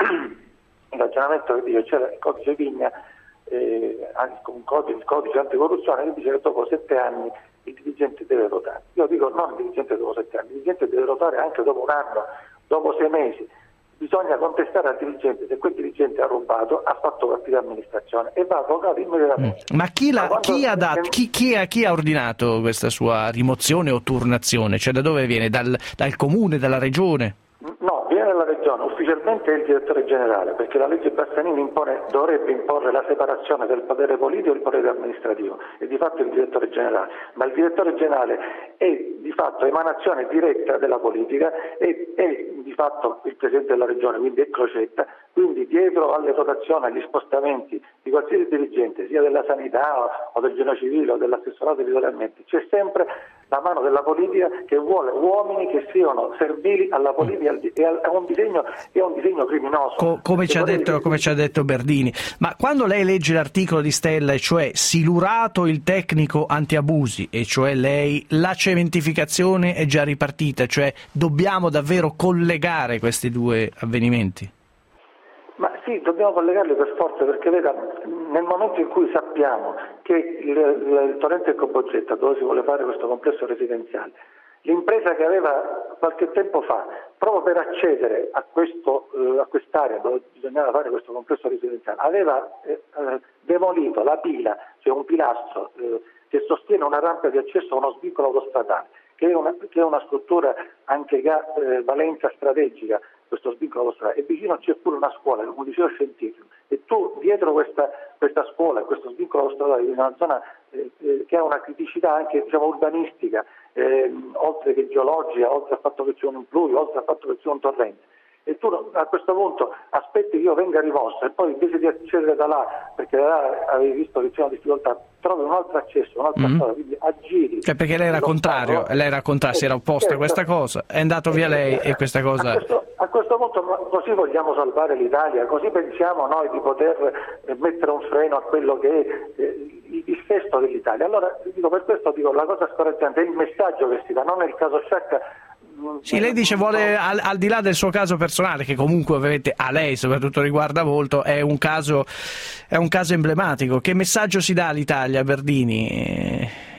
il ragionamento che dice, c'era il codice Vigna, eh, un codice, il codice anticorruzione, che dice che dopo sette anni il dirigente deve votare. Io dico non il dirigente dopo sette anni, il dirigente deve votare anche dopo un anno, dopo sei mesi. Bisogna contestare al dirigente se quel dirigente ha rubato, ha fatto cattiva amministrazione, e va votato immediatamente. Ma chi, la, Ma chi, ha dat, chi, chi, ha, chi ha ordinato questa sua rimozione o turnazione? Cioè da dove viene? Dal, dal comune, dalla regione? No, viene dalla regione, ufficialmente è il direttore generale, perché la legge Bassanini impone, dovrebbe imporre la separazione del potere politico e del potere amministrativo, e di fatto è il direttore generale, ma il direttore generale è di fatto emanazione diretta della politica e è di fatto il presidente della regione, quindi è Crocetta, quindi dietro alle rotazioni, agli spostamenti di qualsiasi dirigente, sia della sanità o del genio civile o dell'assessorato editorialmente, c'è sempre la mano della politica che vuole uomini che siano servili alla politica e a un disegno, e a un disegno criminoso. Co- come, ci ha detto, come ci ha detto Berdini. Ma quando lei legge l'articolo di Stella, e cioè silurato il tecnico antiabusi, e cioè lei, la cementificazione è già ripartita, cioè dobbiamo davvero collegare questi due avvenimenti? Ma sì, dobbiamo collegarli per forza, perché veda, nel momento in cui sappiamo che il, il Torrente e Cobogetta, dove si vuole fare questo complesso residenziale, l'impresa che aveva qualche tempo fa, proprio per accedere a, questo, eh, a quest'area dove bisognava fare questo complesso residenziale, aveva eh, demolito la pila, cioè un pilastro eh, che sostiene una rampa di accesso a uno svincolo autostradale, che è una, che è una struttura anche che ha eh, valenza strategica, questo svincolo autostradale, e vicino c'è pure una scuola, un liceo scientifico, e tu dietro questa, questa scuola, questo svincolo autostradale, in una zona eh, eh, che ha una criticità anche, diciamo, urbanistica, eh, oltre che geologica, oltre al fatto che c'è un impluvio, oltre al fatto che c'è un torrente, e tu a questo punto aspetti che io venga rimosso e poi invece di accedere da là, perché da là avevi visto che c'è una difficoltà, trovi un altro accesso, un'altra mm-hmm. strada, quindi aggiri. Cioè perché lei era contrario, stato, lei era contrario, si era opposta a questa cosa, è andato via lei e questa cosa... A questo, a questo punto così vogliamo salvare l'Italia, così pensiamo noi di poter mettere un freno a quello che è eh, il dissesto dell'Italia. Allora dico, per questo dico, la cosa scoraggiante è il messaggio che si dà, non è il caso Sciacca. Sì, lei dice vuole, al, al di là del suo caso personale, che comunque ovviamente a lei soprattutto riguarda molto, è un caso, è un caso emblematico. Che messaggio si dà all'Italia, Berdini?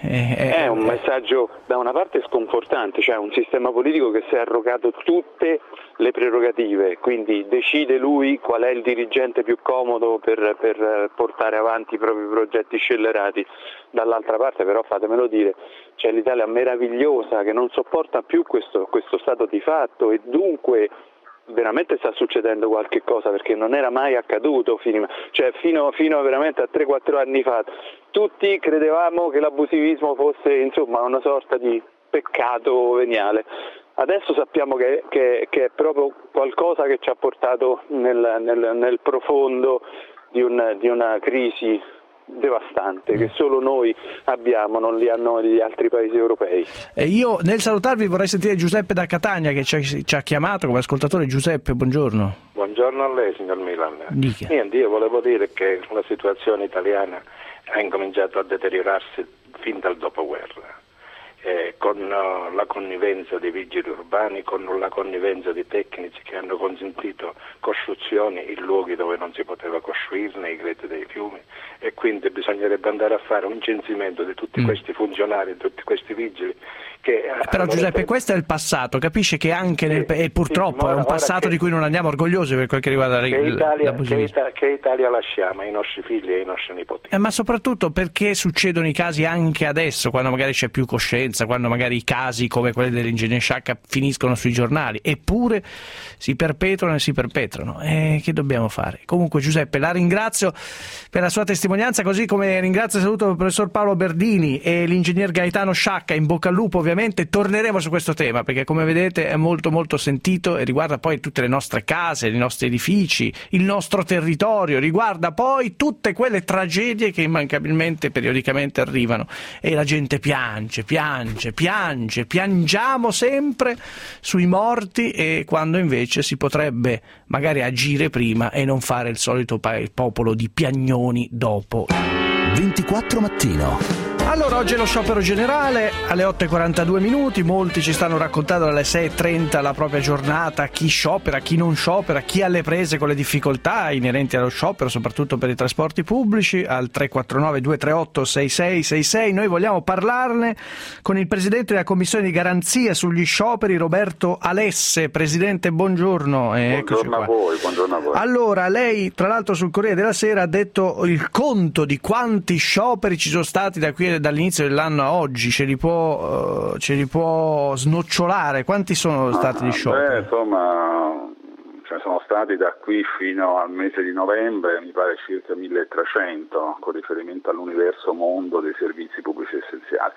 È, è, è un messaggio da una parte sconfortante, cioè un sistema politico che si è arrogato tutte le prerogative, quindi decide lui qual è il dirigente più comodo per, per portare avanti i propri progetti scellerati. Dall'altra parte però, fatemelo dire, c'è l'Italia meravigliosa che non sopporta più questo, questo stato di fatto e dunque veramente sta succedendo qualche cosa, perché non era mai accaduto fino, cioè fino, fino veramente a tre quattro anni fa. Tutti credevamo che l'abusivismo fosse insomma una sorta di peccato veniale. Adesso sappiamo che, che, che è proprio qualcosa che ci ha portato nel, nel, nel profondo di, un, di una crisi devastante che solo noi abbiamo, non li hanno gli altri paesi europei. E io nel salutarvi vorrei sentire Giuseppe da Catania che ci ha, ci ha chiamato come ascoltatore. Giuseppe, buongiorno. Buongiorno a lei, signor Milan. Dica. Niente, io volevo dire che la situazione italiana ha incominciato a deteriorarsi fin dal dopoguerra. Eh, con uh, la connivenza dei vigili urbani, con la connivenza di tecnici che hanno consentito costruzioni in luoghi dove non si poteva costruire, nei greti dei fiumi, e quindi bisognerebbe andare a fare un censimento di tutti mm. questi funzionari, di tutti questi vigili. Che, eh, però Giuseppe, tempo... questo è il passato, capisce che anche nel, e purtroppo sì, è un passato che, di cui non andiamo orgogliosi per quel che riguarda che la, Italia, la che, Ita- che Italia lasciamo ai nostri figli e ai nostri nipoti. Eh, ma soprattutto perché succedono i casi anche adesso, quando magari c'è più coscienza, quando magari i casi come quelli dell'ingegner Sciacca finiscono sui giornali, eppure si perpetuano e si perpetrano. Eh, che dobbiamo fare? Comunque Giuseppe, la ringrazio per la sua testimonianza, così come ringrazio e saluto il professor Paolo Berdini e l'ingegner Gaetano Sciacca. In bocca al lupo, ovviamente. Torneremo su questo tema perché, come vedete, è molto molto sentito e riguarda poi tutte le nostre case, i nostri edifici, il nostro territorio, riguarda poi tutte quelle tragedie che immancabilmente periodicamente arrivano e la gente piange, piange, piange, piangiamo sempre sui morti, e quando invece si potrebbe magari agire prima e non fare il solito popolo di piagnoni dopo. ventiquattro mattino. Allora, oggi è lo sciopero generale alle otto e quarantadue minuti, molti ci stanno raccontando dalle sei e trenta la propria giornata, chi sciopera, chi non sciopera, chi ha le prese con le difficoltà inerenti allo sciopero, soprattutto per i trasporti pubblici, al tre quattro nove due tre otto sei sei sei sei. Noi vogliamo parlarne con il Presidente della Commissione di Garanzia sugli scioperi, Roberto Alesse. Presidente, buongiorno. Eh, buongiorno a voi, buongiorno a voi. Allora, lei tra l'altro sul Corriere della Sera ha detto il conto di quanti scioperi ci sono stati da qui dall'inizio dell'anno a oggi, ce li può, uh, ce li può snocciolare? Quanti sono stati gli scioperi? Beh, insomma, ce ne sono stati da qui fino al mese di novembre, mi pare circa milletrecento, con riferimento all'universo mondo dei servizi pubblici essenziali.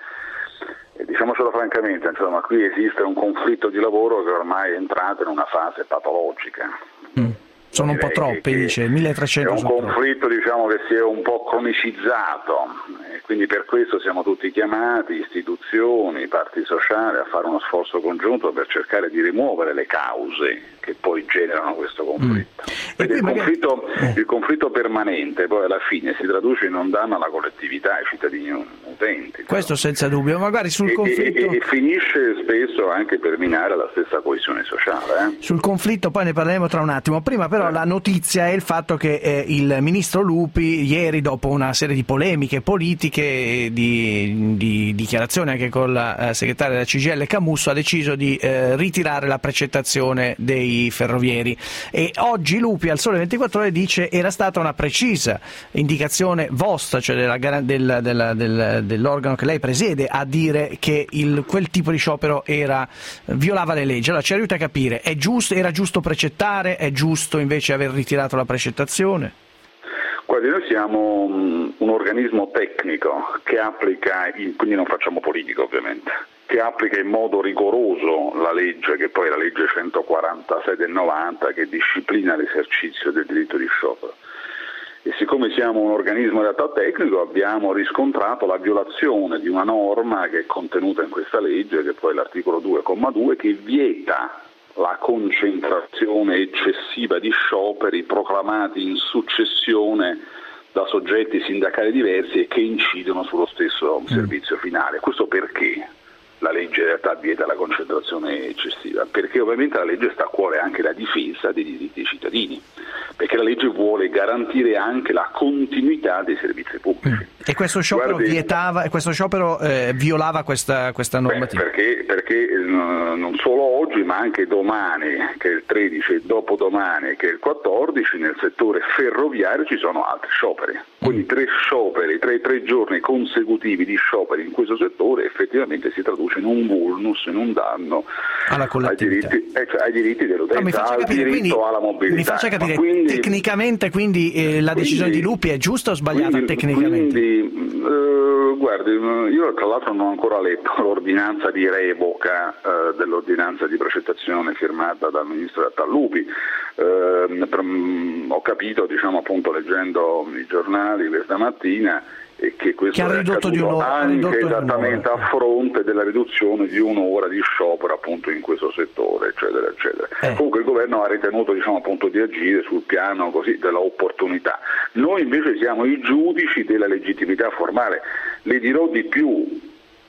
E diciamocelo francamente, insomma, qui esiste un conflitto di lavoro che ormai è entrato in una fase patologica. Mm. Sono un po' troppi, dice, milletrecento. È un conflitto, diciamo, che si è un po' cronicizzato, e quindi per questo siamo tutti chiamati, istituzioni, parti sociali, a fare uno sforzo congiunto per cercare di rimuovere le cause che poi generano questo conflitto. Mm. Il, magari... conflitto il conflitto permanente poi alla fine si traduce in un danno alla collettività, ai cittadini utenti. Questo no? Senza dubbio, magari sul e, conflitto... E, e, e finisce spesso anche per minare la stessa coesione sociale. Eh? Sul conflitto poi ne parleremo tra un attimo, prima però la notizia è il fatto che eh, il ministro Lupi ieri, dopo una serie di polemiche politiche, di, di dichiarazioni anche con la eh, segretaria della C G I L Camusso, ha deciso di eh, ritirare la precettazione dei ferrovieri, e oggi Lupi al Sole ventiquattro Ore dice era stata una precisa indicazione vostra, cioè della, del, del, del, dell'organo che lei presiede, a dire che il, quel tipo di sciopero era, violava le leggi. Allora ci aiuta a capire, è giusto, era giusto precettare, è giusto invece aver ritirato la precettazione? Guardi, noi siamo um, un organismo tecnico che applica, in, quindi non facciamo politica ovviamente, che applica in modo rigoroso la legge, che poi è la legge centoquarantasei del novanta, che disciplina l'esercizio del diritto di sciopero. E siccome siamo un organismo di dato tecnico, abbiamo riscontrato la violazione di una norma che è contenuta in questa legge, che poi è l'articolo due comma due, che vieta la concentrazione eccessiva di scioperi proclamati in successione da soggetti sindacali diversi e che incidono sullo stesso servizio finale. Questo perché? la legge in realtà vieta la concentrazione eccessiva, perché ovviamente la legge sta a cuore anche la difesa dei diritti dei cittadini, perché la legge vuole garantire anche la continuità dei servizi pubblici. Mm. E questo sciopero Guardi, vietava, questo sciopero eh, violava questa, questa normativa? Beh, perché, perché eh, non solo oggi ma anche domani, che è il tredici, e dopodomani, che è il quattordici, nel settore ferroviario ci sono altri scioperi. Quindi tre scioperi, tre, tre giorni consecutivi di scioperi in questo settore effettivamente si traduce in un vulnus, in un danno alla collettività, ai diritti, eh, cioè ai diritti dell'utenza, al capire, diritto quindi, alla mobilità. Mi faccia capire, quindi, tecnicamente quindi eh, la decisione quindi, di Lupi è giusta o sbagliata quindi, tecnicamente? Quindi, eh, guardi, io tra l'altro non ho ancora letto l'ordinanza di revoca eh, dell'ordinanza di precettazione firmata dal ministro Lupi. Eh, per, mh, ho capito, diciamo appunto leggendo i giornali questa mattina, e che questo che è accaduto anche esattamente a fronte della riduzione di un'ora di sciopero appunto in questo settore, eccetera, eccetera. Eh. Comunque il governo ha ritenuto, diciamo appunto, di agire sul piano così della opportunità. Noi invece siamo i giudici della legittimità formale. Le dirò di più,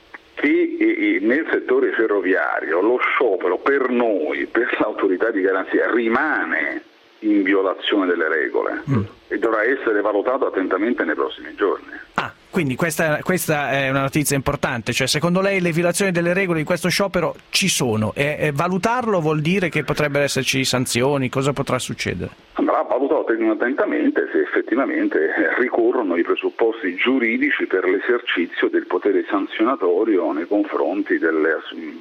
che nel settore ferroviario lo sciopero per noi, per l'autorità di garanzia, rimane in violazione delle regole mm. e dovrà essere valutato attentamente nei prossimi giorni. Ah, quindi questa, questa è una notizia importante, cioè secondo lei le violazioni delle regole in questo sciopero ci sono e, e valutarlo vuol dire che potrebbero esserci sanzioni, cosa potrà succedere? Andrà valutato attentamente se effettivamente ricorrono i presupposti giuridici per l'esercizio del potere sanzionatorio nei confronti delle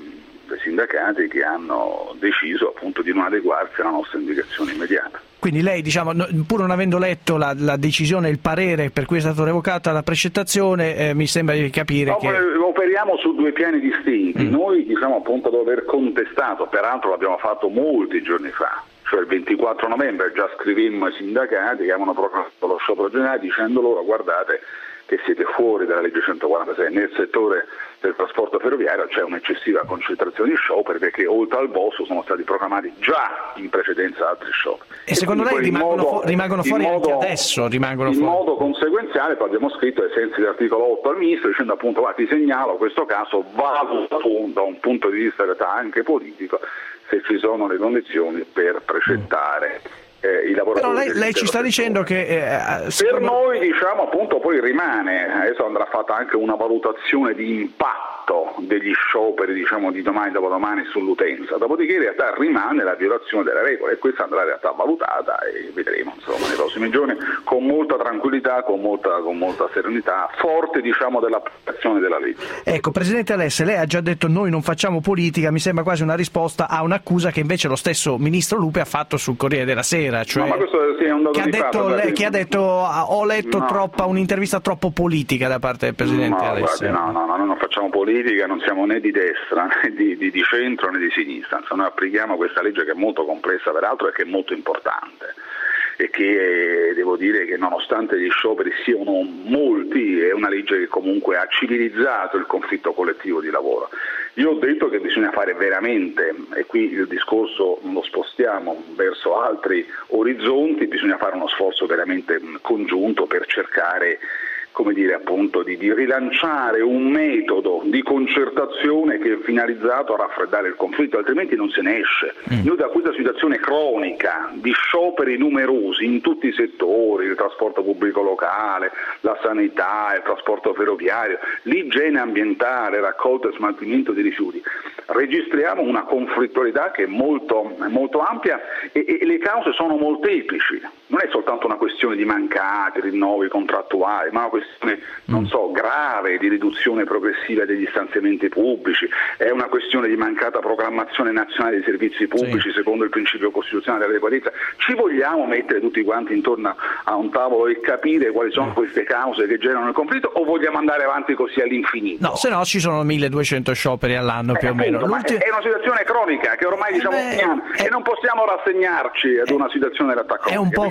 dei sindacati che hanno deciso appunto di non adeguarsi alla nostra indicazione immediata. Quindi lei, diciamo, pur non avendo letto la, la decisione, il parere per cui è stata revocata la precettazione, eh, mi sembra di capire no, che... Operiamo su due piani distinti. Mm. Noi diciamo appunto dopo aver contestato, peraltro l'abbiamo fatto molti giorni fa, cioè il ventiquattro novembre già scrivemmo ai sindacati che avevano proclamato lo sciopero generale dicendo loro: guardate che siete fuori dalla legge centoquarantasei, nel settore del trasporto ferroviario c'è un'eccessiva concentrazione di scioperi perché oltre al B O S sono stati proclamati già in precedenza altri scioperi. E, e secondo lei rimangono, modo, fu- rimangono fuori modo, anche adesso? Rimangono in fuori. modo conseguenziale poi abbiamo scritto ai sensi dell'articolo otto al Ministro dicendo appunto: guarda, ti segnalo questo caso valutato da un punto di vista in realtà anche politico se ci sono le condizioni per precettare mm. Eh, i lavoratori. Però lei, lei ci sta dicendo che eh, per noi diciamo appunto poi rimane, adesso andrà fatta anche una valutazione di impatto degli scioperi diciamo di domani dopodomani sull'utenza, dopodiché in realtà rimane la violazione delle regole e questa andrà in realtà valutata e vedremo insomma nei prossimi giorni con molta tranquillità, con molta, con molta serenità, forte diciamo dell'applicazione della legge. Ecco, Presidente Alessi, lei ha già detto noi non facciamo politica, mi sembra quasi una risposta a un'accusa che invece lo stesso Ministro Lupi ha fatto sul Corriere della Sera. Cioè, no, ma questo sì, è un dato che, ha di detto, fatto, lei, che ha detto ho letto no. troppa un'intervista troppo politica da parte del Presidente no, Alessi. Guardi, no, no, no, noi non facciamo politica, non siamo né di destra né di, di, di centro né di sinistra, noi applichiamo questa legge che è molto complessa peraltro e che è molto importante e che devo dire che nonostante gli scioperi siano molti è una legge che comunque ha civilizzato il conflitto collettivo di lavoro. Io ho detto che bisogna fare veramente, e qui il discorso lo spostiamo verso altri orizzonti, bisogna fare uno sforzo veramente congiunto per cercare come dire appunto di, di rilanciare un metodo di concertazione che è finalizzato a raffreddare il conflitto, altrimenti non se ne esce. Mm. Noi da questa situazione cronica di scioperi numerosi in tutti i settori, il trasporto pubblico locale, la sanità, il trasporto ferroviario, l'igiene ambientale, raccolta e smaltimento di rifiuti, registriamo una conflittualità che è molto, molto ampia e, e le cause sono molteplici. Non è soltanto una questione di mancati rinnovi contrattuali, ma una questione, non so, grave di riduzione progressiva degli stanziamenti pubblici, è una questione di mancata programmazione nazionale dei servizi pubblici sì. secondo il principio costituzionale dell'adeguatezza. Ci vogliamo mettere tutti quanti intorno a un tavolo e capire quali sono queste cause che generano il conflitto o vogliamo andare avanti così all'infinito? No, se no ci sono milleduecento scioperi all'anno eh, più appunto, o meno. Ma è una situazione cronica che ormai diciamo eh, beh, e non possiamo rassegnarci ad una situazione dell'attacco. È un po'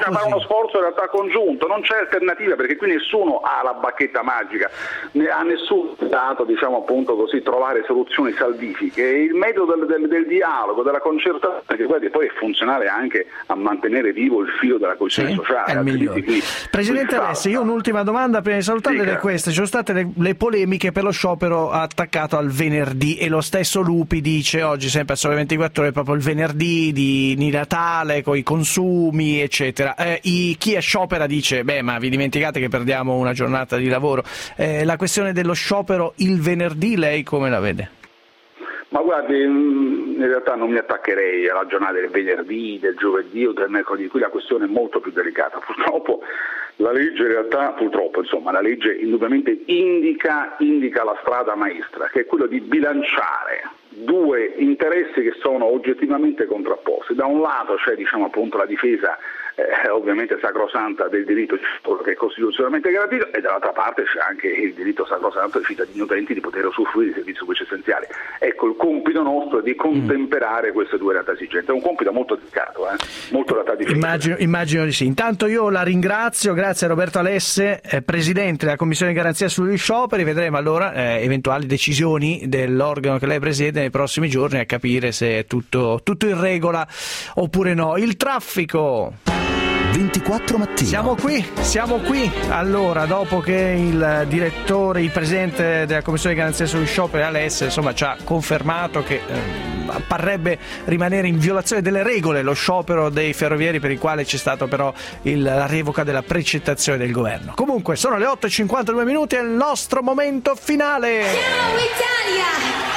bisogna fare uno sforzo in realtà congiunto, non c'è alternativa, perché qui nessuno ha la bacchetta magica, né, a nessuno è dato, diciamo appunto così, trovare soluzioni salvifiche. Il metodo del, del, del dialogo, della concertazione, che guardi, poi è funzionale anche a mantenere vivo il filo della coesione sì, sociale. È il migliore. Qui, Presidente qui Alessi, io un'ultima domanda prima di salutarle, è questa: ci sono state le, le polemiche per lo sciopero attaccato al venerdì, e lo stesso Lupi dice oggi, sempre al Sole ventiquattro Ore, proprio il venerdì di, di Natale con i consumi eccetera. Eh, i, chi è sciopera dice beh, ma vi dimenticate che perdiamo una giornata di lavoro. Eh, la questione dello sciopero il venerdì, lei come la vede? Ma guardi, in realtà non mi attaccherei alla giornata del venerdì, del giovedì o del mercoledì, qui la questione è molto più delicata. Purtroppo la legge in realtà, purtroppo insomma, la legge indubbiamente indica, indica la strada maestra, che è quello di bilanciare due interessi che sono oggettivamente contrapposti. Da un lato c'è, diciamo appunto, la difesa eh, ovviamente sacrosanta del diritto che è costituzionalmente garantito, e dall'altra parte c'è anche il diritto sacrosanto dei cittadini utenti di poter usufruire di servizi pubblici essenziali. Ecco, il compito nostro è di contemperare queste due realtà esigenze. È un compito molto delicato, eh? molto realtà difficile. Immagino, immagino di sì. Intanto io la ringrazio, grazie a Roberto Alesse, eh, Presidente della Commissione di Garanzia sugli scioperi. Vedremo allora eh, eventuali decisioni dell'organo che lei presiede nei prossimi giorni, a capire se è tutto, tutto in regola oppure no. Il traffico. ventiquattro mattino. Siamo qui, siamo qui. Allora, dopo che il direttore, il presidente della Commissione di Garanzia sugli scioperi, Alesse, insomma, ci ha confermato che eh, parrebbe rimanere in violazione delle regole lo sciopero dei ferrovieri, per il quale c'è stato però il, la revoca della precettazione del governo. Comunque, sono le otto e cinquantadue minuti, è il nostro momento finale. Ciao Italia!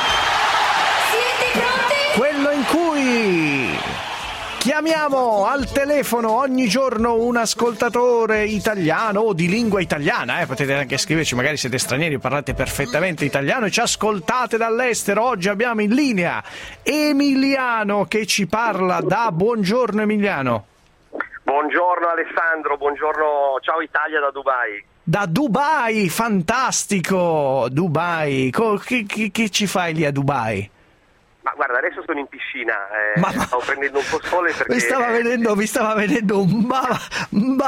Siete pronti? Quello in cui chiamiamo al telefono ogni giorno un ascoltatore italiano o di lingua italiana, eh? Potete anche scriverci, magari siete stranieri, parlate perfettamente italiano e ci ascoltate dall'estero. Oggi abbiamo in linea Emiliano che ci parla da... Buongiorno Emiliano. Buongiorno Alessandro, buongiorno, ciao Italia da Dubai. Da Dubai, fantastico, Dubai, che, che, che ci fai lì a Dubai? Ma guarda, adesso sono in piscina, eh, ma, ma, stavo prendendo un po' sole perché... Mi stava venendo, mi stava venendo un... Ma, ma,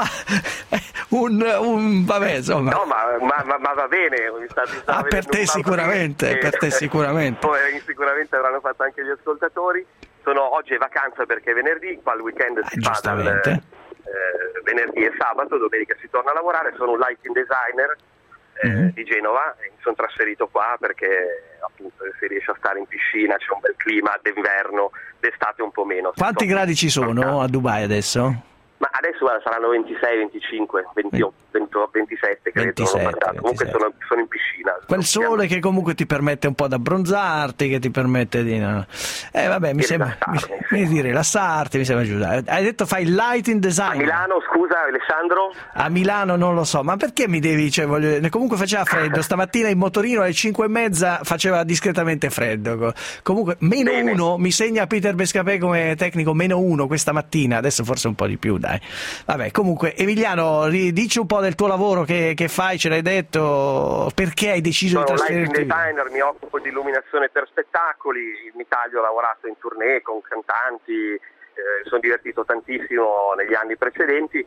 un, un vabbè, insomma... No, ma, ma, ma va bene, mi sta, mi ah, per te sicuramente, che, per te sicuramente. Poi sicuramente avranno fatto anche gli ascoltatori. Sono, oggi è vacanza perché è venerdì, qua il weekend si eh, fa dal eh, venerdì e sabato, domenica si torna a lavorare. Sono un lighting designer eh, mm-hmm. di Genova e mi sono trasferito qua perché appunto si riesce a stare in piscina, c'è un bel clima d'inverno, d'estate un po' meno. Quanti gradi ci sono a Dubai adesso? Ma adesso guarda, saranno ventisei, venticinque, ventotto, ventotto, ventisette credo. ventisette, comunque sono, sono in piscina. Quel sole che comunque ti permette un po' di abbronzarti, che ti permette di... No. Eh vabbè, mi sembra... Mi, mi di rilassarti, mi sembra giusto. Hai detto fai lighting design. A Milano, scusa Alessandro? A Milano non lo so, ma perché mi devi... Cioè, voglio, comunque faceva freddo, stamattina in motorino alle cinque e mezza faceva discretamente freddo. Comunque, meno Bene. uno, mi segna Peter Bescapè come tecnico, meno uno questa mattina, adesso forse un po' di più, dai. Vabbè, comunque Emiliano, dici un po' del tuo lavoro che, che fai, ce l'hai detto, perché hai deciso Sono di trasferirti? Sono lighting designer, mi occupo di illuminazione per spettacoli, in Italia ho lavorato in tournée con cantanti, eh, sono divertito tantissimo negli anni precedenti,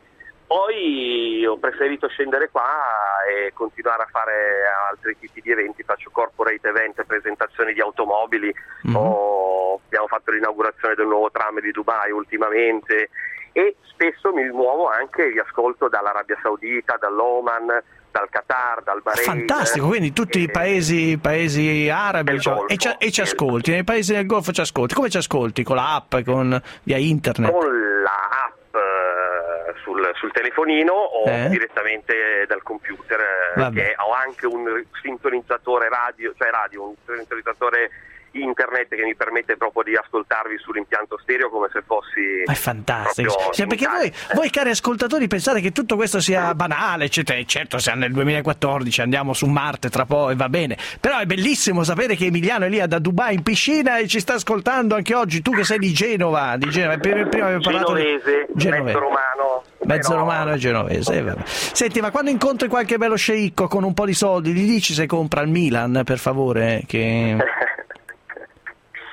poi ho preferito scendere qua e continuare a fare altri tipi di eventi, faccio corporate event, presentazioni di automobili, mm-hmm. ho, abbiamo fatto l'inaugurazione del nuovo tram di Dubai ultimamente, e spesso mi muovo anche, vi ascolto dall'Arabia Saudita, dall'Oman, dal Qatar, dal Bahrain. Fantastico, quindi tutti e, i paesi, paesi arabi cioè, Golfo, e, ci, e ci ascolti, nei paesi del Golfo ci ascolti. Come ci ascolti? Con l'app, con, via internet? Con l'app eh, sul, sul telefonino o eh? direttamente dal computer, eh, che ho anche un sintonizzatore radio, cioè radio, un sintonizzatore internet che mi permette proprio di ascoltarvi sull'impianto stereo come se fossi... Ma è fantastico, cioè, perché voi, voi cari ascoltatori pensate che tutto questo sia banale, eccetera. Certo, siamo nel duemilaquattordici, andiamo su Marte tra poco e va bene, però è bellissimo sapere che Emiliano è lì da Dubai in piscina e ci sta ascoltando anche oggi, tu che sei di Genova, di Genova. Prima abbiamo parlato genovese, di... Genovese, mezzo romano. Mezzo però... romano e genovese. Eh, vabbè. Senti, ma quando incontri qualche bello sceicco con un po' di soldi, gli dici se compra il Milan, per favore? Che...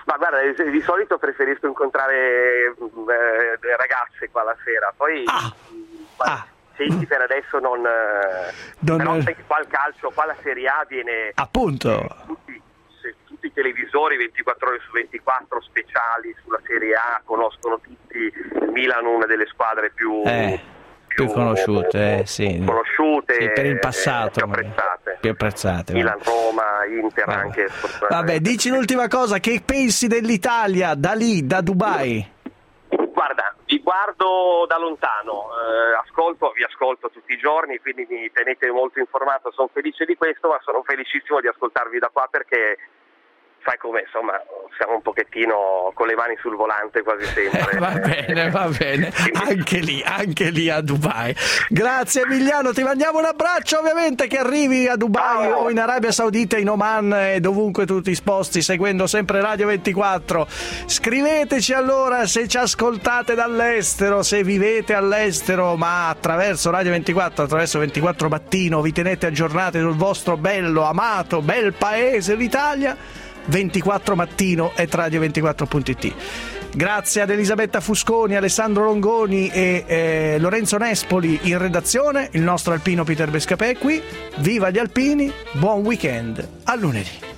Ma guarda, di solito preferisco incontrare eh, ragazze qua la sera, poi ah. Ah. senti, per adesso non... non però sai che qua il calcio, qua la Serie A viene... Appunto! Tutti, se, tutti i televisori ventiquattro ore su ventiquattro speciali sulla Serie A, conoscono tutti il Milan, una delle squadre più... Eh. Più conosciute, eh, sì. conosciute sì, per il passato, eh, più apprezzate. Più apprezzate. Milan, Roma, Inter Vabbè. anche. Vabbè, dici l'ultima cosa, che pensi dell'Italia da lì, da Dubai? Guarda, vi guardo da lontano, eh, ascolto, vi ascolto tutti i giorni, quindi mi tenete molto informato, sono felice di questo, ma sono felicissimo di ascoltarvi da qua perché sai come, insomma, siamo un pochettino con le mani sul volante quasi sempre. Eh, va bene, va bene, anche lì, anche lì a Dubai. Grazie Emiliano, ti mandiamo un abbraccio, ovviamente, che arrivi a Dubai o in Arabia Saudita, in Oman e dovunque tu ti sposti, seguendo sempre Radio ventiquattro. Scriveteci allora se ci ascoltate dall'estero, se vivete all'estero, ma attraverso Radio ventiquattro, attraverso ventiquattro Mattino, vi tenete aggiornati sul vostro bello, amato, bel paese, l'Italia. ventiquattro Mattino e radio ventiquattro punto it. Grazie ad Elisabetta Fusconi, Alessandro Longoni e eh, Lorenzo Nespoli in redazione, il nostro alpino Peter Bescapè qui. Viva gli alpini, buon weekend, a lunedì.